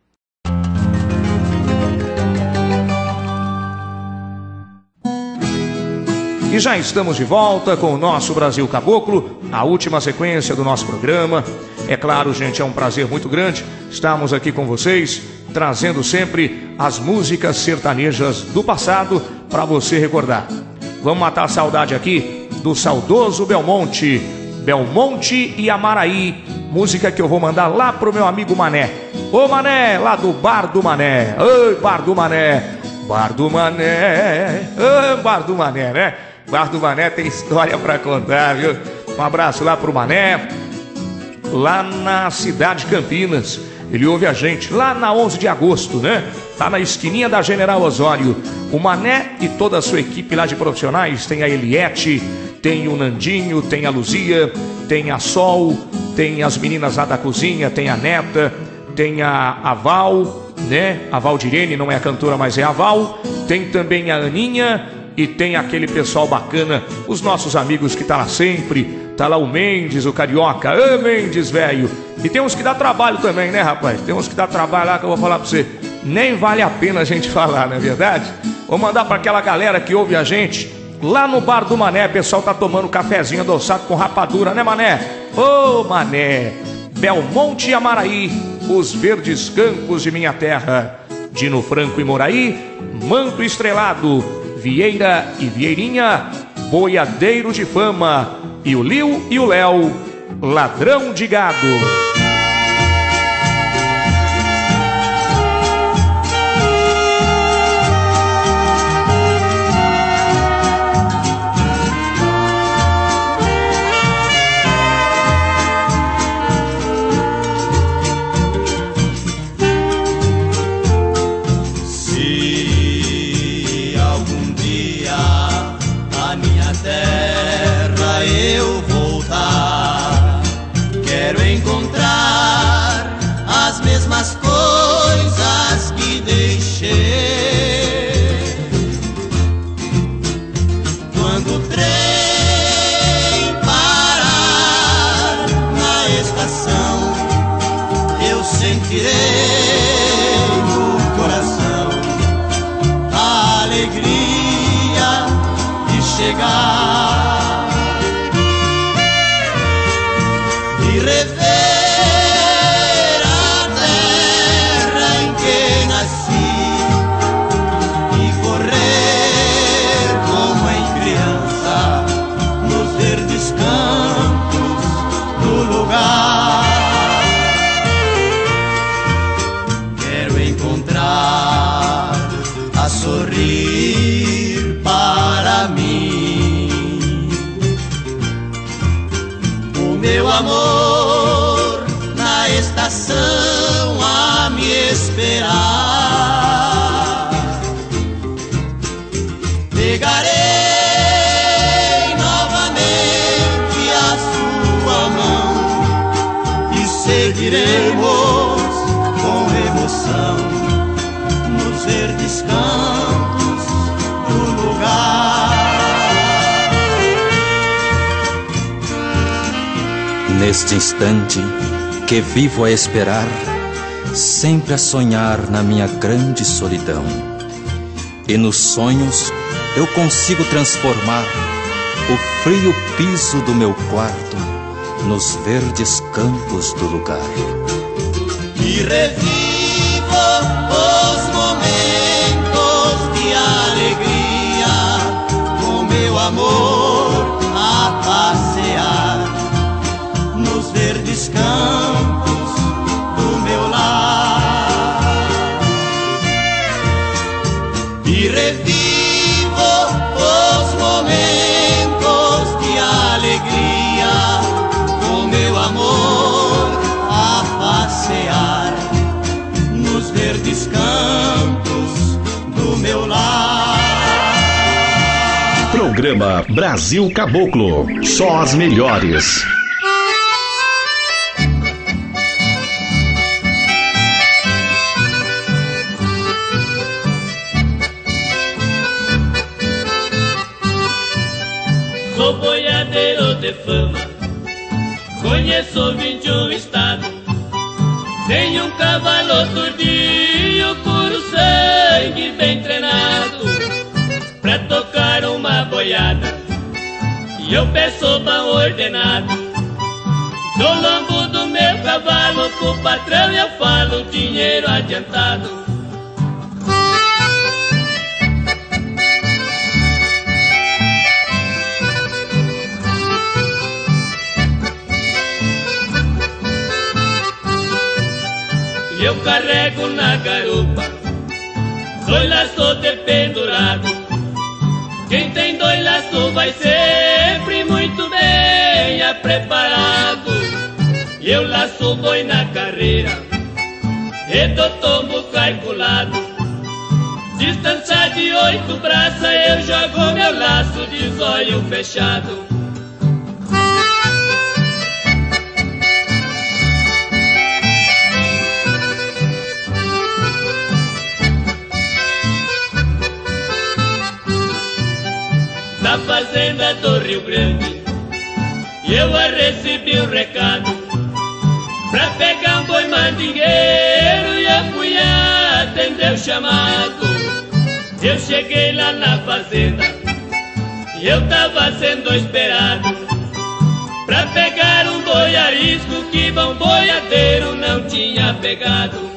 E já estamos de volta com o nosso Brasil Caboclo, a última sequência do nosso programa. É claro, gente, é um prazer muito grande estarmos aqui com vocês, trazendo sempre as músicas sertanejas do passado para você recordar. Vamos matar a saudade aqui do saudoso Belmonte, Belmonte e Amaraí, música que eu vou mandar lá pro meu amigo Mané. Ô Mané, lá do Bar do Mané. Oi, Bar do Mané. Bar do Mané. Ô, Bar do Mané, né? Bar do Mané tem história pra contar, viu? Um abraço lá pro Mané, lá na cidade de Campinas. Ele ouve a gente lá na onze de agosto, né? Tá na esquininha da General Osório. O Mané e toda a sua equipe lá de profissionais. Tem a Eliette, tem o Nandinho, tem a Luzia, tem a Sol, tem as meninas lá da cozinha, tem a Neta, tem a, a Val, né? A Valdirene não é a cantora, mas é a Val. Tem também a Aninha. E tem aquele pessoal bacana, os nossos amigos que tá lá sempre. Tá lá o Mendes, o Carioca. Ô Mendes, velho. E tem uns que dá trabalho também, né, rapaz? Tem uns que dá trabalho lá que eu vou falar pra você. Nem vale a pena a gente falar, não é verdade? Vou mandar pra aquela galera que ouve a gente lá no Bar do Mané. O pessoal tá tomando cafezinho adoçado com rapadura, né, Mané? Ô, Mané. Belmonte e Amaraí, os verdes campos de minha terra. Dino Franco e Moraí, Manto Estrelado, Vieira e Vieirinha, Boiadeiro de Fama, e o Liu e o Léo, Ladrão de Gado. Eu voltar, quero encontrar as mesmas coisas que deixei. Quando o trem parar na estação, eu sentirei no coração a alegria de chegar. amor na estação a me esperar. Pegarei novamente a sua mão e seguiremos com emoção nos verdes campos do lugar. Neste instante que vivo a esperar, sempre a sonhar na minha grande solidão. E nos sonhos eu consigo transformar o frio piso do meu quarto nos verdes campos do lugar. E revivo os momentos de alegria com meu amor a passear nos verdes campos do meu lar. E revivo os momentos de alegria com meu amor a passear nos verdes campos do meu lar. Programa Brasil Caboclo, só as melhores. Sou boiadeiro de fama, conheço vinte e um estados. Tenho um cavalo surdinho, puro sangue bem treinado, pra tocar uma boiada, e eu peço pão ordenado. Do lombo do meu cavalo, pro patrão eu falo dinheiro adiantado. Eu carrego na garupa dois laços de pendurado. Quem tem dois laços vai sempre muito bem preparado. E eu laço boi na carreira e do tombo calculado. Distância de oito braças eu jogo meu laço de zóio fechado. Da fazenda do Rio Grande eu recebi um recado pra pegar um boi mandingueiro, e eu fui atender o chamado. Eu cheguei lá na fazenda e eu tava sendo esperado pra pegar um boi arisco que bom boiadeiro não tinha pegado.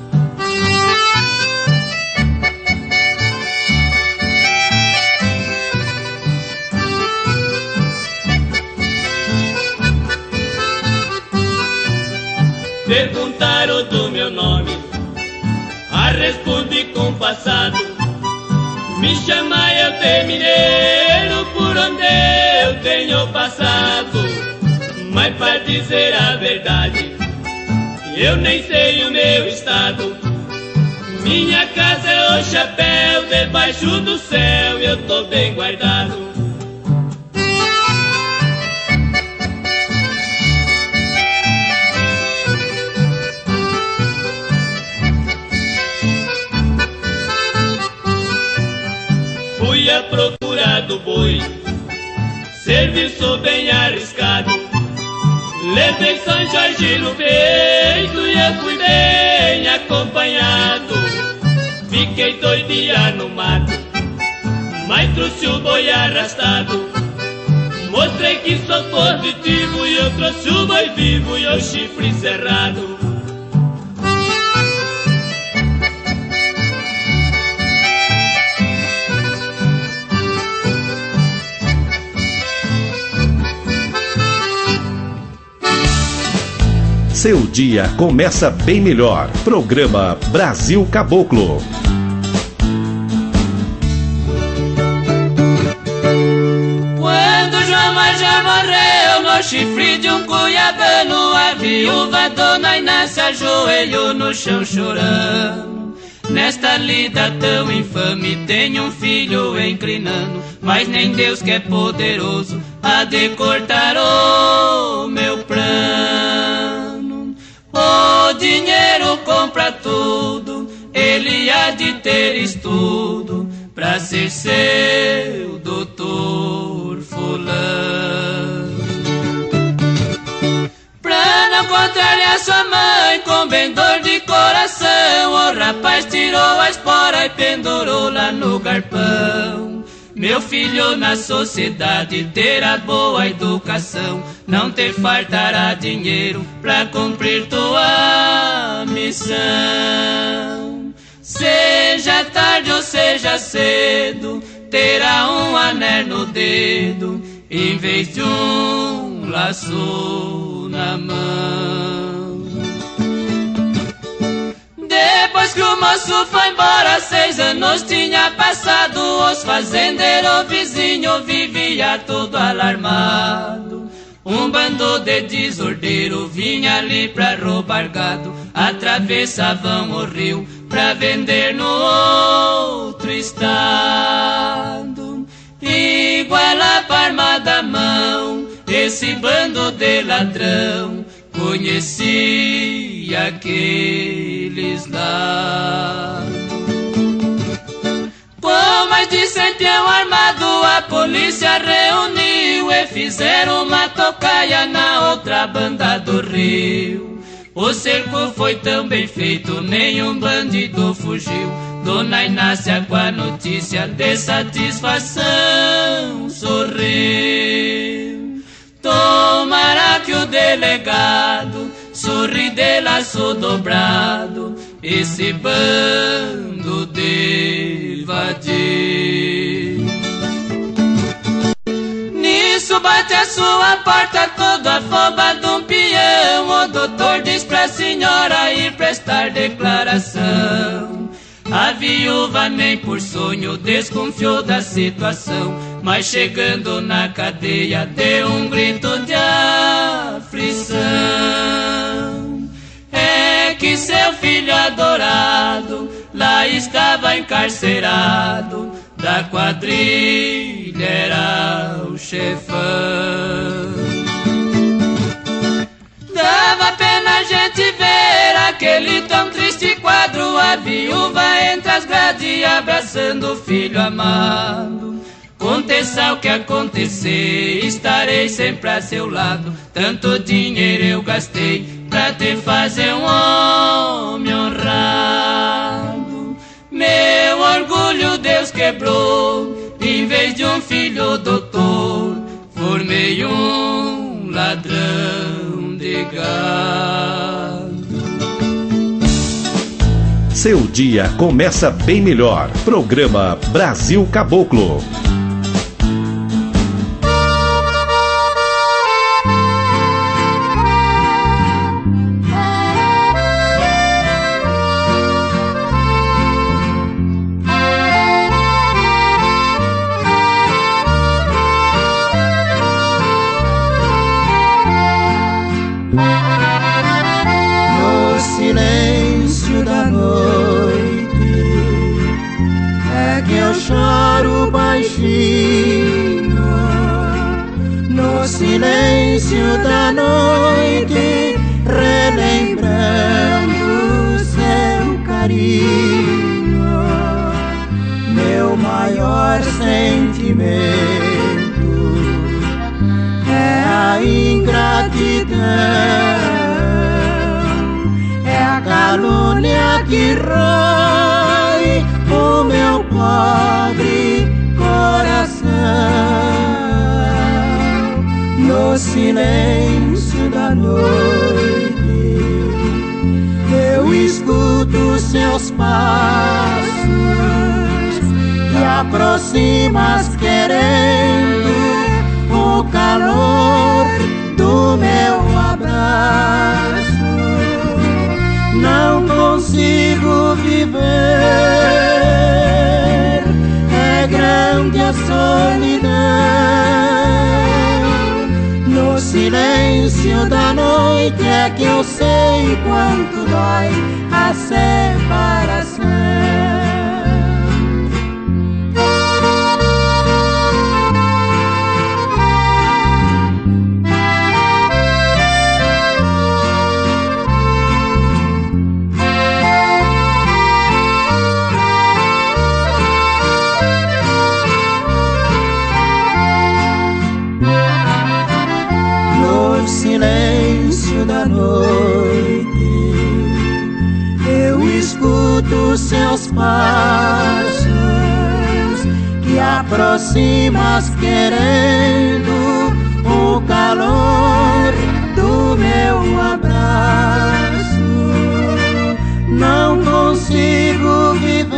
Perguntaram do meu nome, a respondi com passado. Me chama eu de mineiro, por onde eu tenho passado. Mas pra dizer a verdade, eu nem sei o meu estado. Minha casa é o chapéu, debaixo do céu eu tô bem guardado. Fui à procura do boi, serviço bem arriscado. Levei São Jorge no peito e eu fui bem acompanhado. Fiquei dois dias no mato, mas trouxe o boi arrastado. Mostrei que sou positivo e eu trouxe o boi vivo e o chifre cerrado. Seu dia começa bem melhor. Programa Brasil Caboclo. Quando João já morreu no ao chifre de um cuiabano, a viúva Dona Inácia ajoelhou no chão chorando. Nesta lida tão infame tenho um filho inclinando, mas nem Deus que é poderoso há de cortar o meu plano. O dinheiro compra tudo, ele há de ter estudo pra ser seu doutor fulano. Pra não contrariar sua mãe com bem dor de coração, o rapaz tirou a espora e pendurou lá no garpão. Meu filho na sociedade terá boa educação, não te faltará dinheiro pra cumprir tua missão. Seja tarde ou seja cedo, terá um anel no dedo em vez de um laço na mão. Depois que o moço foi embora, seis anos tinha passado, os fazendeiros vizinhos vivia todo alarmado. Um bando de desordeiro vinha ali pra roubar gado, atravessavam o rio pra vender no outro estado. Igual a palma da mão, esse bando de ladrão conhecia aqueles lá. Com mais de cem peão armado, a polícia reuniu e fizeram uma tocaia na outra banda do rio. O cerco foi tão bem feito, nenhum bandido fugiu. Dona Inácia com a notícia de satisfação sorriu. Tomara que o delegado sorri de laço dobrado esse bando de vadio. Nisso bate a sua porta todo afobado um peão. O doutor diz pra senhora ir prestar declaração. A viúva nem por sonho desconfiou da situação, mas chegando na cadeia deu um grito de aflição. É que seu filho adorado lá estava encarcerado, da quadrilha era o chefão. Dava pena a gente ver aquele tão triste quadro, a viúva entre as grades abraçando o filho amado. Aconteça o que acontecer, estarei sempre a seu lado. Tanto dinheiro eu gastei pra te fazer um homem honrado. Meu orgulho Deus quebrou, em vez de um filho doutor, formei um ladrão de gado. Seu dia começa bem melhor. Programa Brasil Caboclo. Choro baixinho no silêncio da noite, relembrando seu carinho. Meu maior sentimento é a ingratidão, é a calúnia que rói o meu pobre coração. No silêncio da noite eu escuto seus passos, te aproximas querendo o calor do meu abraço. Não consigo viver, é grande a solidão. No silêncio da noite é que eu sei quanto dói a separação. Silêncio da noite eu escuto seus passos que aproximas querendo o calor do meu abraço. Não consigo viver,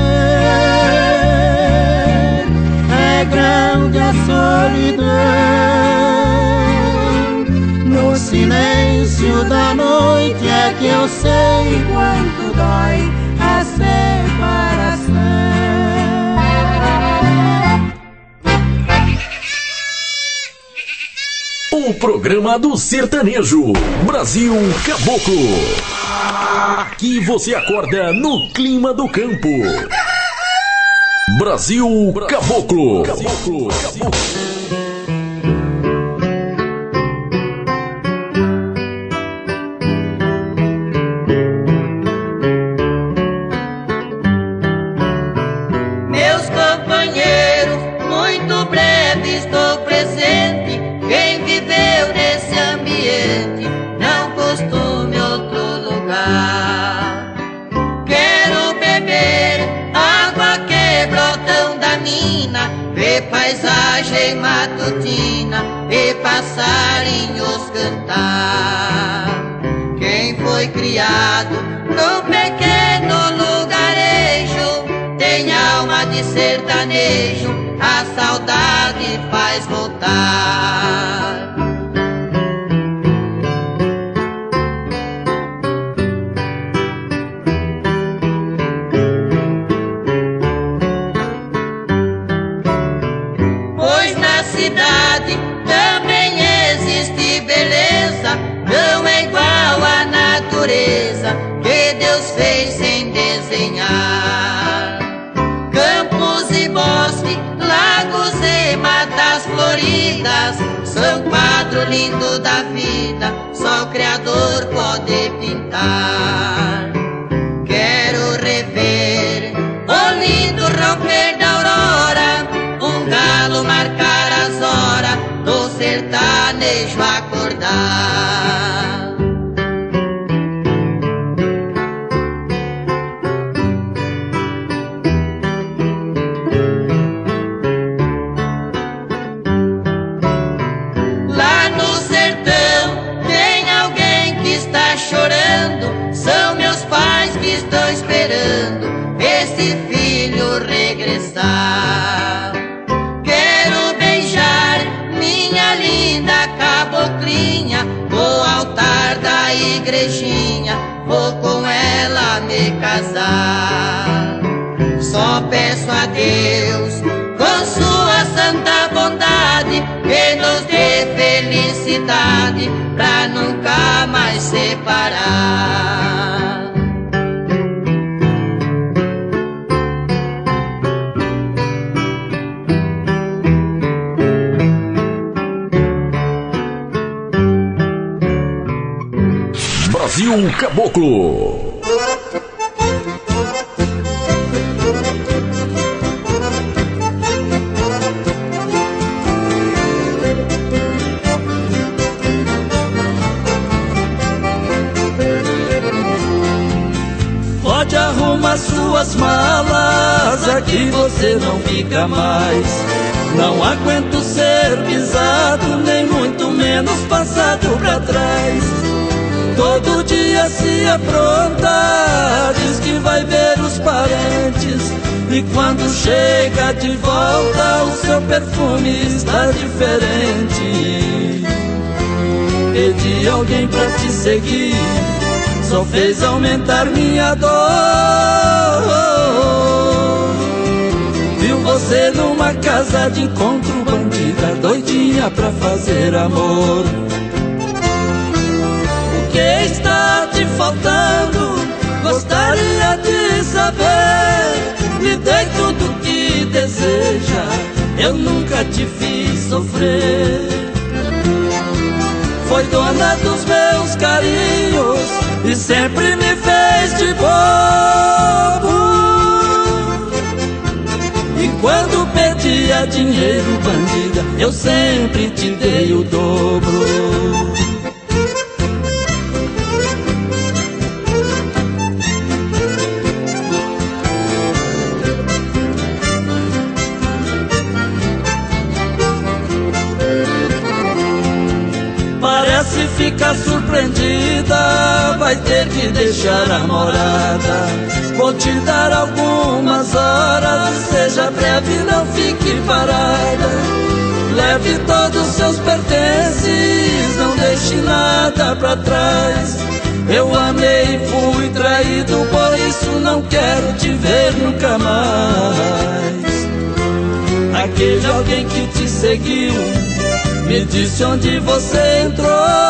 é grande a solidão. No silêncio da noite é que eu sei quanto dói a separação. O programa do sertanejo Brasil Caboclo. Aqui você acorda no clima do campo. Brasil Caboclo. Caboclo. Caboclo. Paisagem matutina e passarinhos cantar. Quem foi criado num pequeno lugarejo tem alma de sertanejo, a saudade faz voltar. Que Deus fez sem desenhar. Campos e bosque, lagos e matas floridas são quadro lindo da vida, só o Criador pode pintar. Quero rever o lindo romper da aurora, um galo marcar as horas do sertanejo acordar. Esperando esse filho regressar. Quero beijar minha linda caboclinha no altar da igrejinha, vou com ela me casar. Só peço a Deus, com sua santa bondade, que nos dê felicidade pra nunca mais separar. Brasil Caboclo. Pode arrumar suas malas, aqui você não fica mais. Não aguento ser pisado, nem muito menos passado pra trás. Todo dia se apronta, diz que vai ver os parentes, e quando chega de volta o seu perfume está diferente. Pedi alguém pra te seguir, só fez aumentar minha dor. Viu você numa casa de encontro, bandida doidinha pra fazer amor. que está te faltando? Gostaria de saber. Me dê tudo que deseja, eu nunca te fiz sofrer. Foi dona dos meus carinhos e sempre me fez de bobo. E quando pedia dinheiro, bandida, eu sempre te dei o dobro. Parece ficar surpreendida, vai ter que deixar a morada. Vou te dar algumas horas, seja breve, não fique parada. Leve todos os seus pertences, não deixe nada pra trás. Eu amei e fui traído, por isso não quero te ver nunca mais. Aquele alguém que te seguiu me disse onde você entrou,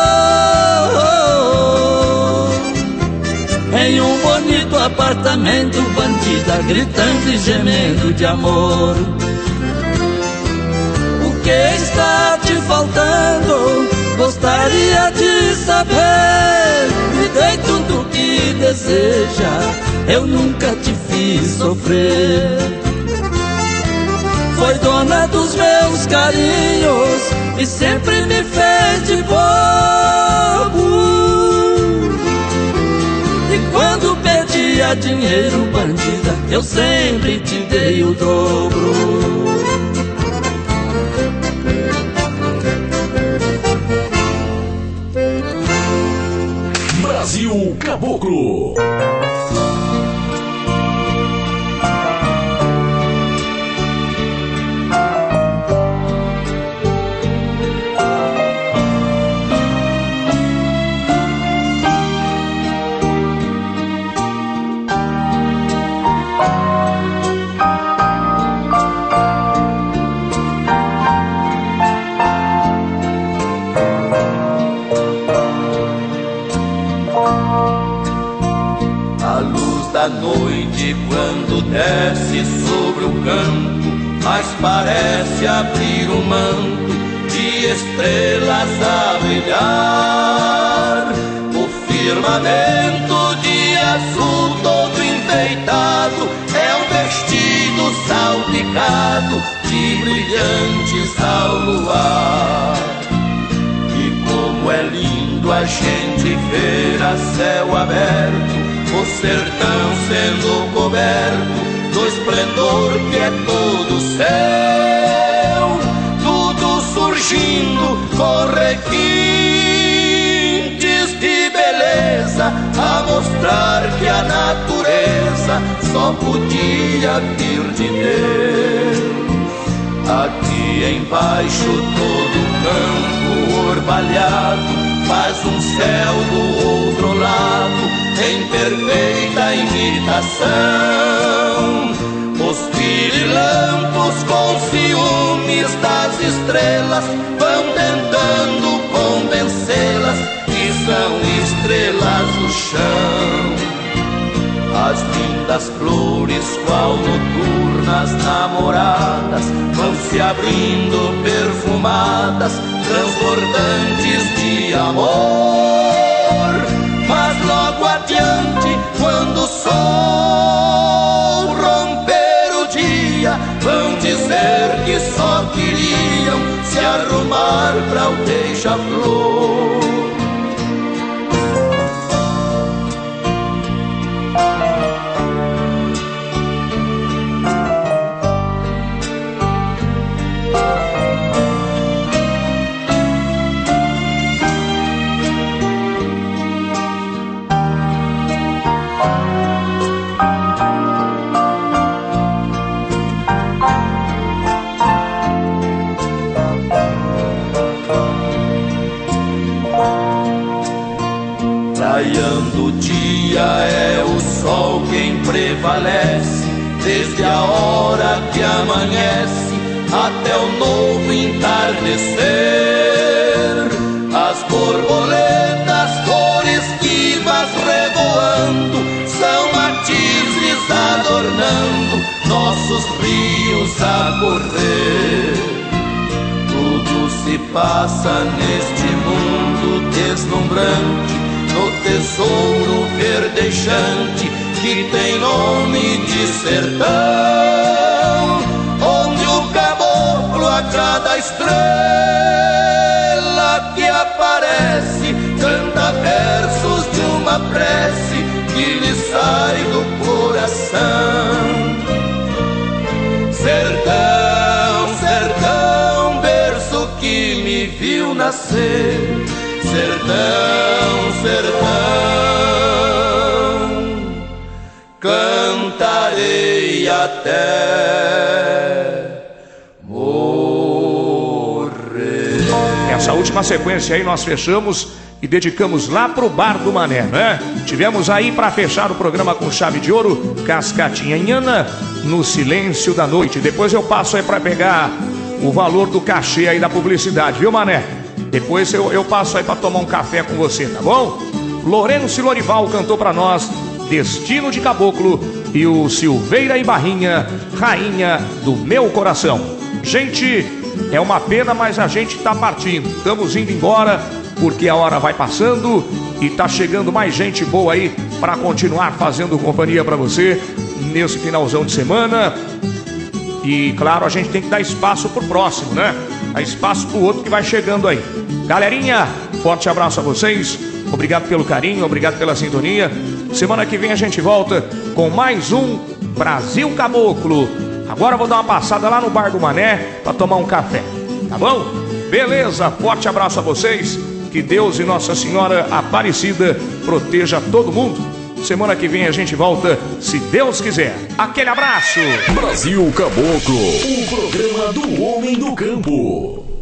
em um bonito apartamento, bandida, gritando e gemendo de amor. O que está te faltando? Gostaria de saber. Me dê tudo o que deseja, eu nunca te fiz sofrer. Foi dona dos meus carinhos e sempre me fez de bobo. E quando pedia dinheiro, bandida, eu sempre te dei o dobro. Brasil Caboclo. A noite quando desce sobre o campo, mas parece abrir um manto de estrelas a brilhar. O firmamento de azul todo enfeitado é um vestido salpicado de brilhantes ao luar. E como é lindo a gente ver a céu aberto, o sertão sendo coberto do esplendor que é todo céu, tudo surgindo com requintes de beleza, a mostrar que a natureza só podia vir de Deus. Aqui embaixo todo o campo orvalhado faz um céu do outro lado em perfeita imitação. Os pirilampos com ciúmes das estrelas vão tentando convencê-las que são estrelas do chão. As lindas flores, qual noturnas namoradas, vão se abrindo perfumadas, transbordantes de amor. Mas logo adiante, quando o sol romper o dia, vão dizer que só queriam se arrumar pra o beija-flor. Raiando o dia é o sol quem prevalece, desde a hora que amanhece até o novo entardecer. As borboletas, cores nossos rios a correr. Tudo se passa neste mundo deslumbrante, no tesouro verdejante que tem nome de sertão, onde o caboclo a cada estrela que aparece canta versos de uma prece que lhe sai do coração. Sertão, sertão, berço que me viu nascer. Sertão, sertão, cantarei até morrer. Essa última sequência aí nós fechamos e dedicamos lá pro Bar do Mané, né? Tivemos aí para fechar o programa com chave de ouro, Cascatinha Inhana, No Silêncio da Noite. Depois eu passo aí para pegar o valor do cachê aí da publicidade, viu, Mané? Depois eu, eu passo aí para tomar um café com você, tá bom? Loreno Silorival cantou para nós Destino de Caboclo e o Silveira e Barrinha, Rainha do Meu Coração. Gente, é uma pena, mas a gente tá partindo. Estamos indo embora porque a hora vai passando e tá chegando mais gente boa aí para continuar fazendo companhia para você nesse finalzão de semana. E claro, a gente tem que dar espaço pro próximo, né? Dá espaço pro outro que vai chegando aí. Galerinha, forte abraço a vocês. Obrigado pelo carinho, obrigado pela sintonia. Semana que vem a gente volta com mais um Brasil Caboclo. Agora eu vou dar uma passada lá no Bar do Mané para tomar um café, tá bom? Beleza, forte abraço a vocês. Que Deus e Nossa Senhora Aparecida proteja todo mundo. Semana que vem a gente volta, se Deus quiser. Aquele abraço. Brasil Caboclo, o programa do homem do campo.